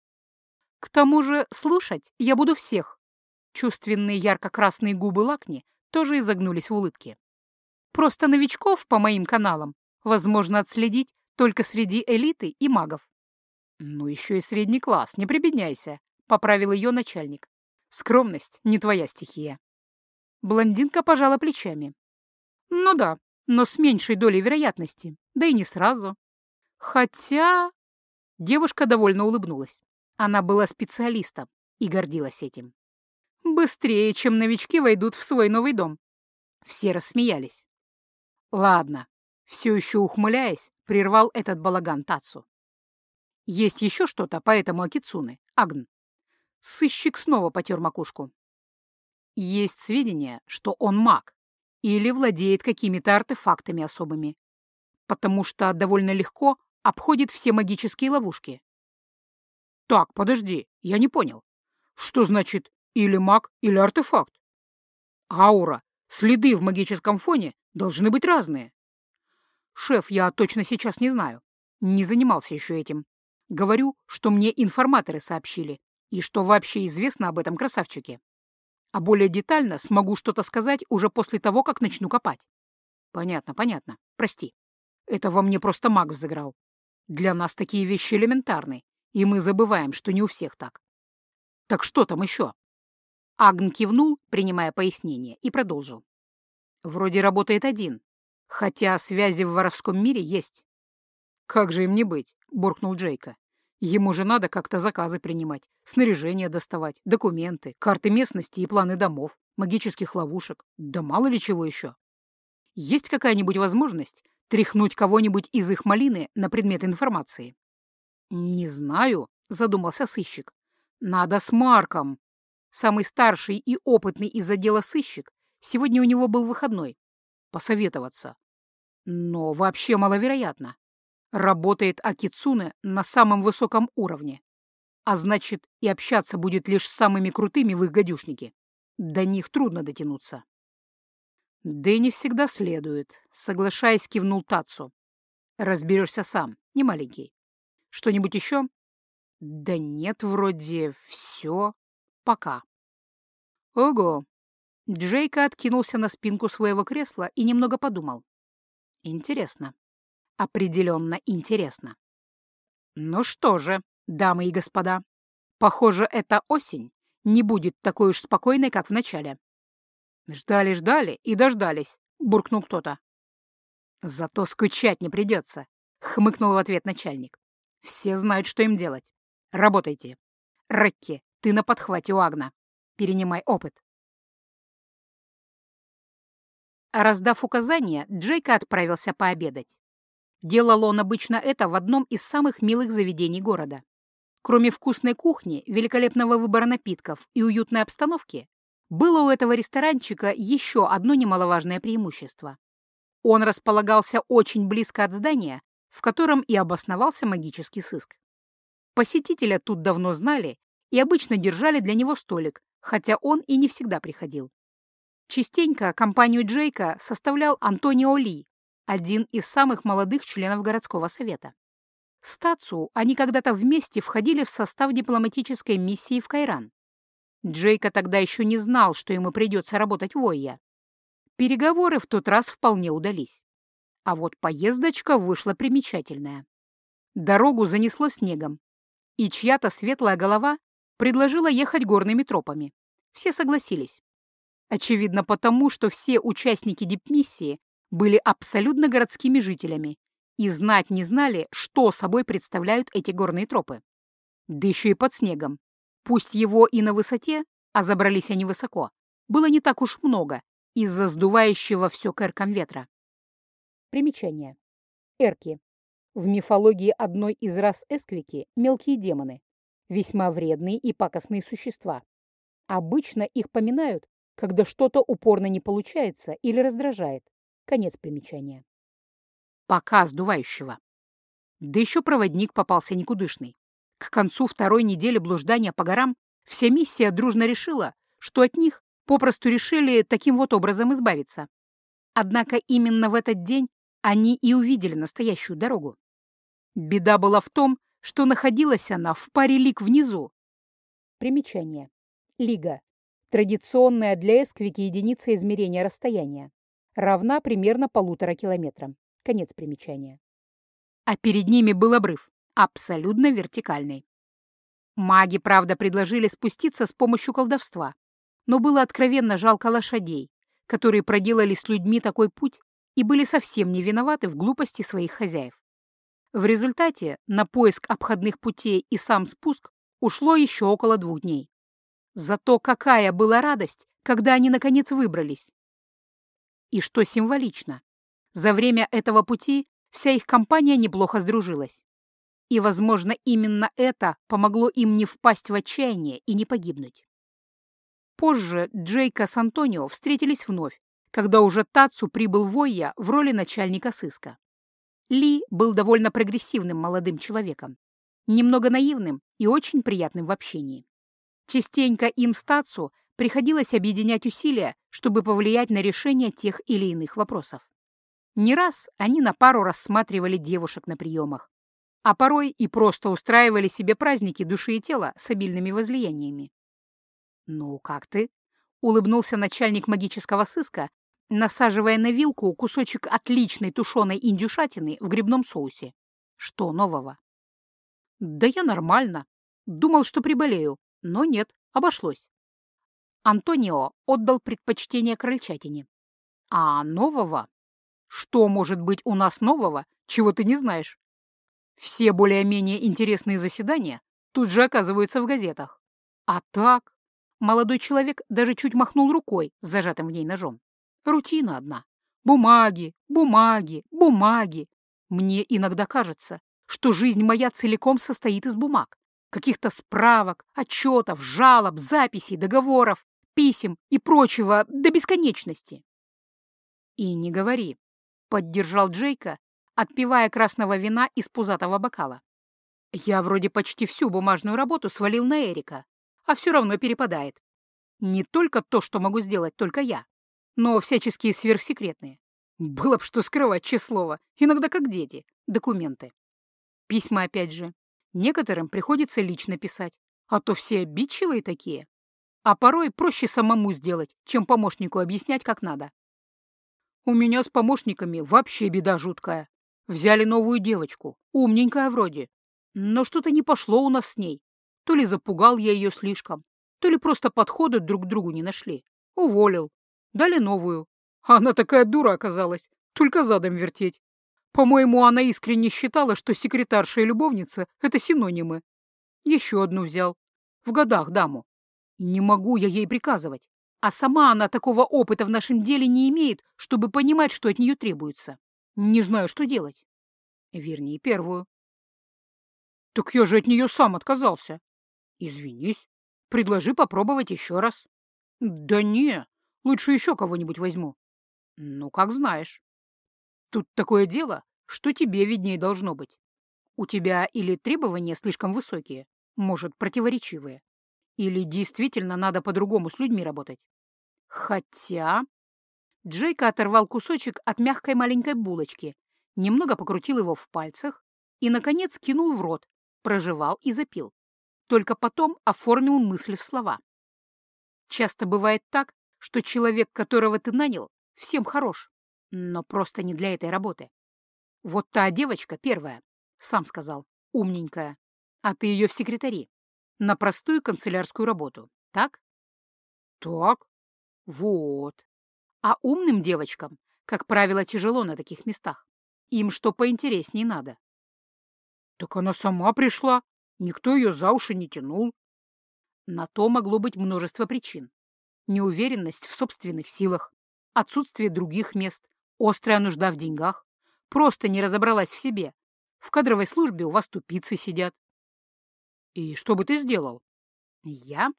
К тому же слушать я буду всех. Чувственные ярко-красные губы Лакни тоже изогнулись в улыбке. Просто новичков по моим каналам возможно отследить только среди элиты и магов. «Ну, еще и средний класс, не прибедняйся», — поправил ее начальник. «Скромность не твоя стихия». Блондинка пожала плечами. «Ну да, но с меньшей долей вероятности, да и не сразу. Хотя...» Девушка довольно улыбнулась. Она была специалистом и гордилась этим. «Быстрее, чем новички войдут в свой новый дом». Все рассмеялись. «Ладно», — все еще ухмыляясь, прервал этот балаган Тацу. «Есть еще что-то по этому Акицуне, Агн?» Сыщик снова потер макушку. «Есть сведения, что он маг или владеет какими-то артефактами особыми, потому что довольно легко обходит все магические ловушки». «Так, подожди, я не понял. Что значит или маг, или артефакт? Аура, следы в магическом фоне должны быть разные». «Шеф, я точно сейчас не знаю. Не занимался еще этим. Говорю, что мне информаторы сообщили, и что вообще известно об этом красавчике. А более детально смогу что-то сказать уже после того, как начну копать». «Понятно, понятно. Прости. Это во мне просто маг взыграл. Для нас такие вещи элементарны, и мы забываем, что не у всех так. Так что там еще?» Агн кивнул, принимая пояснение, и продолжил. «Вроде работает один, хотя связи в воровском мире есть». «Как же им не быть?» — буркнул Джейка. «Ему же надо как-то заказы принимать, снаряжение доставать, документы, карты местности и планы домов, магических ловушек, да мало ли чего еще. Есть какая-нибудь возможность тряхнуть кого-нибудь из их малины на предмет информации?» «Не знаю», — задумался сыщик. «Надо с Марком». Самый старший и опытный из отдела сыщик, сегодня у него был выходной. Посоветоваться. Но вообще маловероятно. Работает Акицуне на самом высоком уровне. А значит, и общаться будет лишь с самыми крутыми в их гадюшнике. До них трудно дотянуться. «Да и не всегда следует», — соглашаясь, кивнул Тацу. «Разберешься сам, не маленький. Что-нибудь еще?» «Да нет, вроде все. Пока». «Ого!» Джейка откинулся на спинку своего кресла и немного подумал. «Интересно. Определенно интересно. Ну что же, дамы и господа, похоже, эта осень не будет такой уж спокойной, как в начале». «Ждали-ждали и дождались», — буркнул кто-то. «Зато скучать не придется», — хмыкнул в ответ начальник. «Все знают, что им делать. Работайте. Рекки, ты на подхвате у Агна. Перенимай опыт». Раздав указания, Джейка отправился пообедать. Делал он обычно это в одном из самых милых заведений города. Кроме вкусной кухни, великолепного выбора напитков и уютной обстановки, было у этого ресторанчика еще одно немаловажное преимущество. Он располагался очень близко от здания, в котором и обосновался магический сыск. Посетителя тут давно знали и обычно держали для него столик, хотя он и не всегда приходил. Частенько компанию Джейка составлял Антонио Ли, один из самых молодых членов городского совета. С Тацу они когда-то вместе входили в состав дипломатической миссии в Кайран. Джейка тогда еще не знал, что ему придется работать в Ойя. Переговоры в тот раз вполне удались. А вот поездочка вышла примечательная. Дорогу занесло снегом, и чья-то светлая голова предложила ехать горными тропами. Все согласились. Очевидно потому, что все участники дипмиссии были абсолютно городскими жителями и знать не знали, что собой представляют эти горные тропы. Да еще и под снегом. Пусть его и на высоте, а забрались они высоко, было не так уж много из-за сдувающего все к эркам ветра. Примечание. Эрки. В мифологии одной из рас Эсквики мелкие демоны, весьма вредные и пакостные существа. Обычно их поминают, когда что-то упорно не получается или раздражает. Конец примечания. Пока сдувающего. Да еще проводник попался никудышный. К концу второй недели блуждания по горам вся миссия дружно решила, что от них попросту решили таким вот образом избавиться. Однако именно в этот день они и увидели настоящую дорогу. Беда была в том, что находилась она в паре лиг внизу. Примечание. Лига. Традиционная для Эсквики единица измерения расстояния. Равна примерно 1,5 километрам. Конец примечания. А перед ними был обрыв, абсолютно вертикальный. Маги, правда, предложили спуститься с помощью колдовства, но было откровенно жалко лошадей, которые проделали с людьми такой путь и были совсем не виноваты в глупости своих хозяев. В результате на поиск обходных путей и сам спуск ушло еще около 2 дней. Зато какая была радость, когда они наконец выбрались. И что символично, за время этого пути вся их компания неплохо сдружилась. И, возможно, именно это помогло им не впасть в отчаяние и не погибнуть. Позже Джейка с Антонио встретились вновь, когда уже Тацу прибыл в Ойя в роли начальника сыска. Ли был довольно прогрессивным молодым человеком, немного наивным и очень приятным в общении. Частенько им с Тацу приходилось объединять усилия, чтобы повлиять на решение тех или иных вопросов. Не раз они на пару рассматривали девушек на приемах, а порой и просто устраивали себе праздники души и тела с обильными возлияниями. «Ну, как ты?» — улыбнулся начальник магического сыска, насаживая на вилку кусочек отличной тушеной индюшатины в грибном соусе. «Что нового?» «Да я нормально. Думал, что приболею, но нет, обошлось». Антонио отдал предпочтение крольчатине. «А нового? Что может быть у нас нового, чего ты не знаешь? Все более-менее интересные заседания тут же оказываются в газетах. А так...» Молодой человек даже чуть махнул рукой с зажатым в ней ножом. «Рутина одна. Бумаги, бумаги, бумаги. Мне иногда кажется, что жизнь моя целиком состоит из бумаг. Каких-то справок, отчетов, жалоб, записей, договоров, писем и прочего до бесконечности». «И не говори», — поддержал Джейка, отпивая красного вина из пузатого бокала. «Я вроде почти всю бумажную работу свалил на Эрика, а все равно перепадает. Не только то, что могу сделать только я, но всяческие сверхсекретные. Было б что скрывать, честное слово, иногда как дети, документы. Письма опять же. Некоторым приходится лично писать, а то все обидчивые такие. А порой проще самому сделать, чем помощнику объяснять, как надо. У меня с помощниками вообще беда жуткая. Взяли новую девочку, умненькая вроде. Но что-то не пошло у нас с ней. То ли запугал я ее слишком, то ли просто подходы друг к другу не нашли. Уволил. Дали новую. А она такая дура оказалась, только задом вертеть. По-моему, она искренне считала, что секретарша и любовница — это синонимы. Еще одну взял. В годах даму. Не могу я ей приказывать. А сама она такого опыта в нашем деле не имеет, чтобы понимать, что от нее требуется. Не знаю, что делать. Вернее, первую. Так я же от нее сам отказался. Извинись. Предложи попробовать еще раз. Да не, лучше еще кого-нибудь возьму. Ну, как знаешь. Тут такое дело, что тебе виднее должно быть. У тебя или требования слишком высокие, может, противоречивые, или действительно надо по-другому с людьми работать. Хотя... Джейка оторвал кусочек от мягкой маленькой булочки, немного покрутил его в пальцах, и, наконец, кинул в рот, прожевал и запил. Только потом оформил мысль в слова. Часто бывает так, что человек, которого ты нанял, всем хорош, но просто не для этой работы. Вот та девочка первая, сам сказал, умненькая, а ты ее в секретари, на простую канцелярскую работу, так? Так. Вот. А умным девочкам, как правило, тяжело на таких местах. Им что поинтереснее надо. Так она сама пришла, никто ее за уши не тянул. На то могло быть множество причин. Неуверенность в собственных силах, отсутствие других мест, острая нужда в деньгах, просто не разобралась в себе. В кадровой службе у вас тупицы сидят. И что бы ты сделал? Я?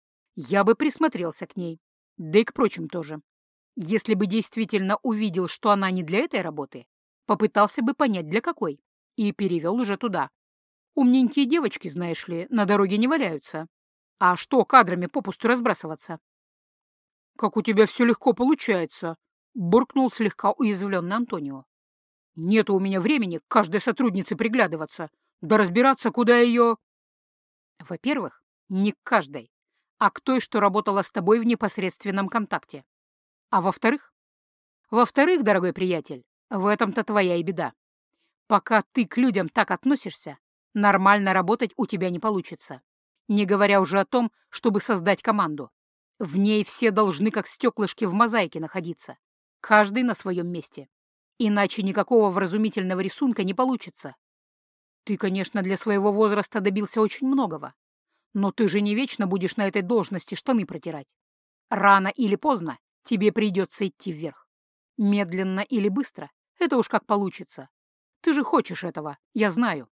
Я бы присмотрелся к ней, да и к прочим тоже. Если бы действительно увидел, что она не для этой работы, попытался бы понять, для какой, и перевел уже туда. Умненькие девочки, знаешь ли, на дороге не валяются. А что кадрами попусту разбрасываться? «Как у тебя все легко получается», — буркнул слегка уязвленный Антонио. «Нету у меня времени к каждой сотруднице приглядываться, да разбираться, куда ее...» «Во-первых, не к каждой, а к той, что работала с тобой в непосредственном контакте. А во-вторых? Во-вторых, дорогой приятель, в этом-то твоя и беда. Пока ты к людям так относишься, нормально работать у тебя не получится. Не говоря уже о том, чтобы создать команду. В ней все должны как стеклышки в мозаике находиться, каждый на своем месте. Иначе никакого вразумительного рисунка не получится. Ты, конечно, для своего возраста добился очень многого, но ты же не вечно будешь на этой должности штаны протирать. Рано или поздно тебе придется идти вверх. Медленно или быстро, это уж как получится. Ты же хочешь этого, я знаю.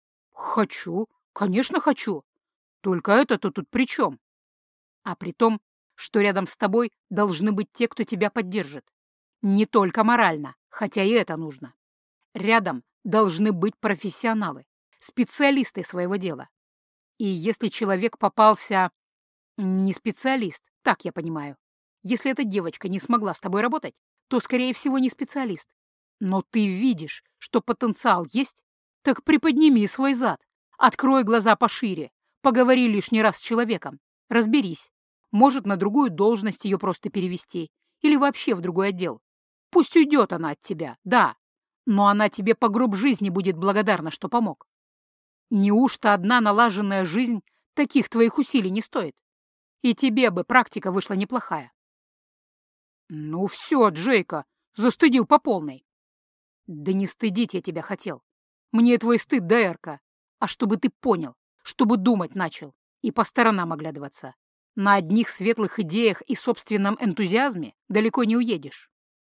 Хочу, конечно хочу. Только это-то тут при чем? А при том, что рядом с тобой должны быть те, кто тебя поддержит. Не только морально, хотя и это нужно. Рядом должны быть профессионалы, специалисты своего дела. И если человек попался не специалист, так я понимаю, если эта девочка не смогла с тобой работать, то, скорее всего, не специалист. Но ты видишь, что потенциал есть, так приподними свой зад, открой глаза пошире, поговори лишний раз с человеком, разберись. Может, на другую должность ее просто перевести или вообще в другой отдел. Пусть уйдет она от тебя, да, но она тебе по гроб жизни будет благодарна, что помог. Неужто одна налаженная жизнь таких твоих усилий не стоит? И тебе бы практика вышла неплохая. Ну все, Джейка, застыдил по полной. Да не стыдить я тебя хотел. Мне твой стыд да эрка. А чтобы ты понял, чтобы думать начал и по сторонам оглядываться. На одних светлых идеях и собственном энтузиазме далеко не уедешь.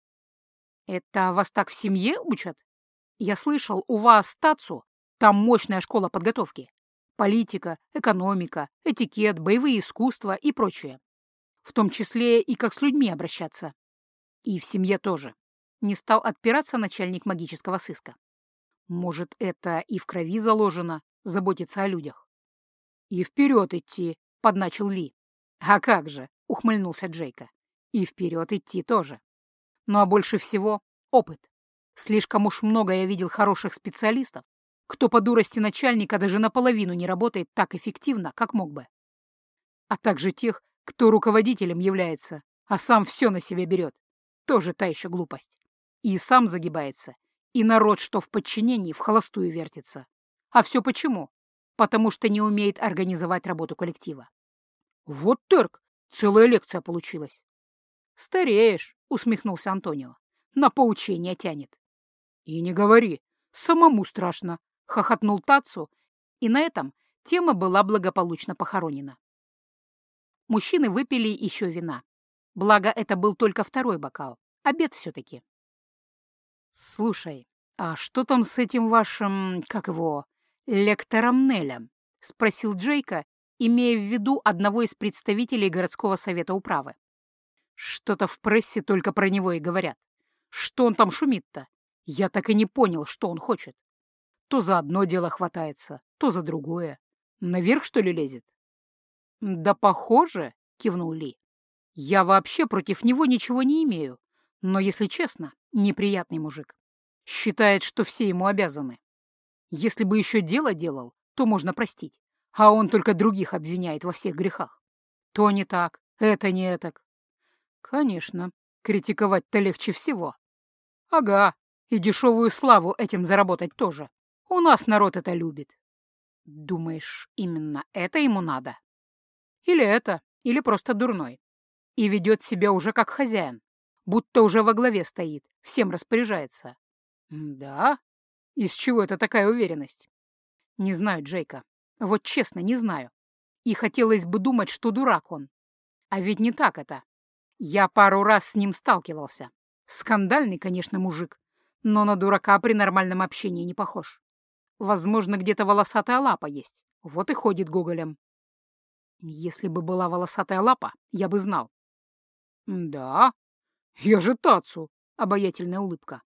Это вас так в семье учат? Я слышал, у вас ТАЦУ, там мощная школа подготовки. Политика, экономика, этикет, боевые искусства и прочее. В том числе и как с людьми обращаться. И в семье тоже. Не стал отпираться начальник магического сыска. Может, это и в крови заложено, заботиться о людях. И вперед идти, подначил Ли. А как же, ухмыльнулся Джейка. И вперед идти тоже. Ну а больше всего опыт. Слишком уж много я видел хороших специалистов, кто по дурости начальника даже наполовину не работает так эффективно, как мог бы. А также тех, кто руководителем является, а сам все на себя берет. Тоже та еще глупость. И сам загибается, и народ, что в подчинении, в холостую вертится. А все почему? Потому что не умеет организовать работу коллектива. Вот терк, целая лекция получилась. «Стареешь», — усмехнулся Антонио. «На поучение тянет». «И не говори, самому страшно», — хохотнул Тацу, и на этом тема была благополучно похоронена. Мужчины выпили еще вина. Благо, это был только второй бокал. Обед все-таки. «Слушай, а что там с этим вашим, как его, лектором Нелем?» — спросил Джейка, имея в виду одного из представителей городского совета управы. «Что-то в прессе только про него и говорят. Что он там шумит-то? Я так и не понял, что он хочет. То за одно дело хватается, то за другое. Наверх, что ли, лезет?» «Да похоже», — кивнул Ли. «Я вообще против него ничего не имею, но, если честно, неприятный мужик. Считает, что все ему обязаны». Если бы еще дело делал, то можно простить. А он только других обвиняет во всех грехах. То не так, это не этак. Конечно, критиковать-то легче всего. Ага, и дешевую славу этим заработать тоже. У нас народ это любит. Думаешь, именно это ему надо? Или это, или просто дурной. И ведет себя уже как хозяин, будто уже во главе стоит, всем распоряжается. Да? Из чего это такая уверенность? Не знаю, Джейка. Вот честно, не знаю. И хотелось бы думать, что дурак он. А ведь не так это. Я пару раз с ним сталкивался. Скандальный, конечно, мужик, но на дурака при нормальном общении не похож. Возможно, где-то волосатая лапа есть. Вот и ходит гоголем. Если бы была волосатая лапа, я бы знал. Да, я же Тацу. Обаятельная улыбка.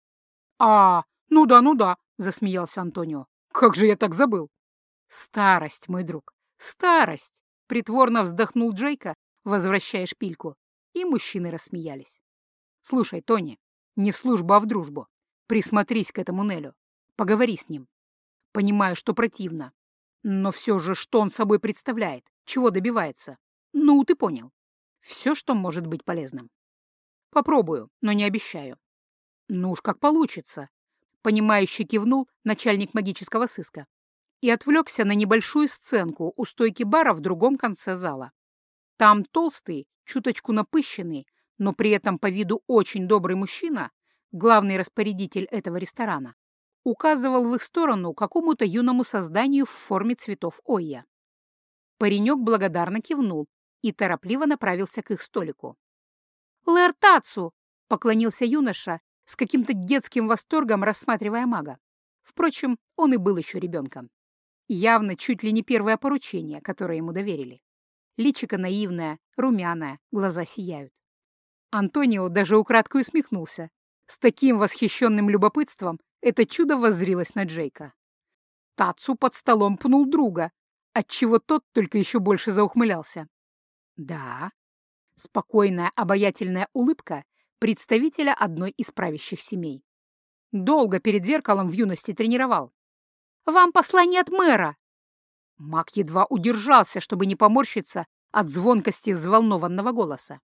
Ну да, засмеялся Антонио. Как же я так забыл? Старость, мой друг, старость. Притворно вздохнул Джейка, возвращая шпильку. И мужчины рассмеялись. Слушай, Тони, не в службу, а в дружбу. Присмотрись к этому Нелю. Поговори с ним. Понимаю, что противно. Но все же, что он собой представляет? Чего добивается? Ну, ты понял. Все, что может быть полезным. Попробую, но не обещаю. Ну уж как получится. Понимающе кивнул начальник магического сыска и отвлекся на небольшую сценку у стойки бара в другом конце зала. Там толстый, чуточку напыщенный, но при этом по виду очень добрый мужчина, главный распорядитель этого ресторана, указывал в их сторону какому-то юному созданию в форме цветов ойя. Паренек благодарно кивнул и торопливо направился к их столику. «Лэр Тацу!» — поклонился юноша, с каким-то детским восторгом рассматривая мага. Впрочем, он и был еще ребенком. Явно чуть ли не первое поручение, которое ему доверили. Личико наивное, румяное, глаза сияют. Антонио даже украдкой усмехнулся. С таким восхищенным любопытством это чудо воззрилось на Джейка. Тацу под столом пнул друга, отчего тот только еще больше заухмылялся. Да, спокойная, обаятельная улыбка представителя одной из правящих семей. Долго перед зеркалом в юности тренировал. «Вам послание от мэра!» Маг едва удержался, чтобы не поморщиться от звонкости взволнованного голоса.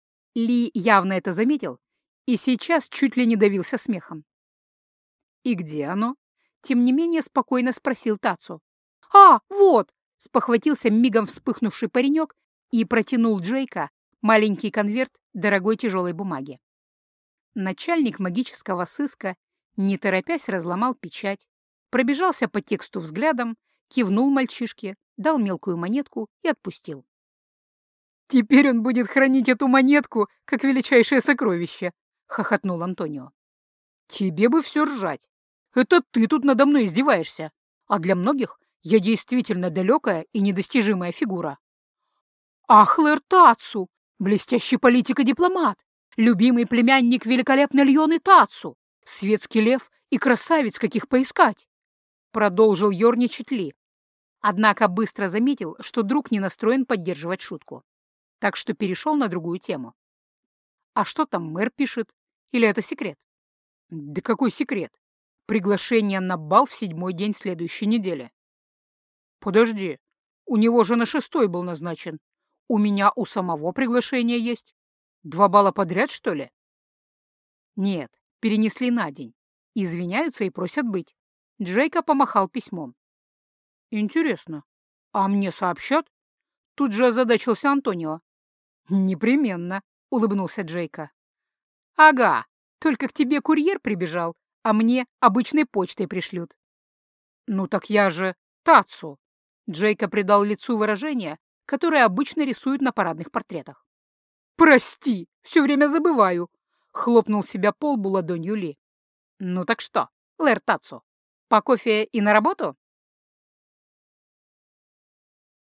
Ли явно это заметил и сейчас чуть ли не давился смехом. «И где оно?» — тем не менее спокойно спросил Тацу. Вот!» — спохватился мигом вспыхнувший паренек и протянул Джейка маленький конверт дорогой тяжелой бумаги. Начальник магического сыска, не торопясь, разломал печать, пробежался по тексту взглядом, кивнул мальчишке, дал мелкую монетку и отпустил. «Теперь он будет хранить эту монетку, как величайшее сокровище», — хохотнул Антонио. «Тебе бы все ржать. Это ты тут надо мной издеваешься, а для многих я действительно далекая и недостижимая фигура». «Ах, Лэр Тацу, блестящий политик и дипломат, любимый племянник великолепной Льоны Тацу, светский лев и красавец, каких поискать», — продолжил ерничать Ли. Однако быстро заметил, что друг не настроен поддерживать шутку, так что перешел на другую тему. «А что там мэр пишет? Или это секрет?» «Да какой секрет? Приглашение на бал в 7-й день следующей недели». «Подожди, у него же на 6-й был назначен. У меня у самого приглашение есть. 2 балла подряд, что ли?» «Нет, перенесли на день. Извиняются и просят быть». Джейка помахал письмом. «Интересно, а мне сообщат?» Тут же озадачился Антонио. «Непременно», — улыбнулся Джейка. «Ага, только к тебе курьер прибежал, а мне обычной почтой пришлют». «Ну так я же Тацу», — Джейка придал лицу выражение, которое обычно рисуют на парадных портретах. «Прости, все время забываю», — хлопнул себя по лбу ладонью Ли. «Ну так что, Лэр Тацу, по кофе и на работу?»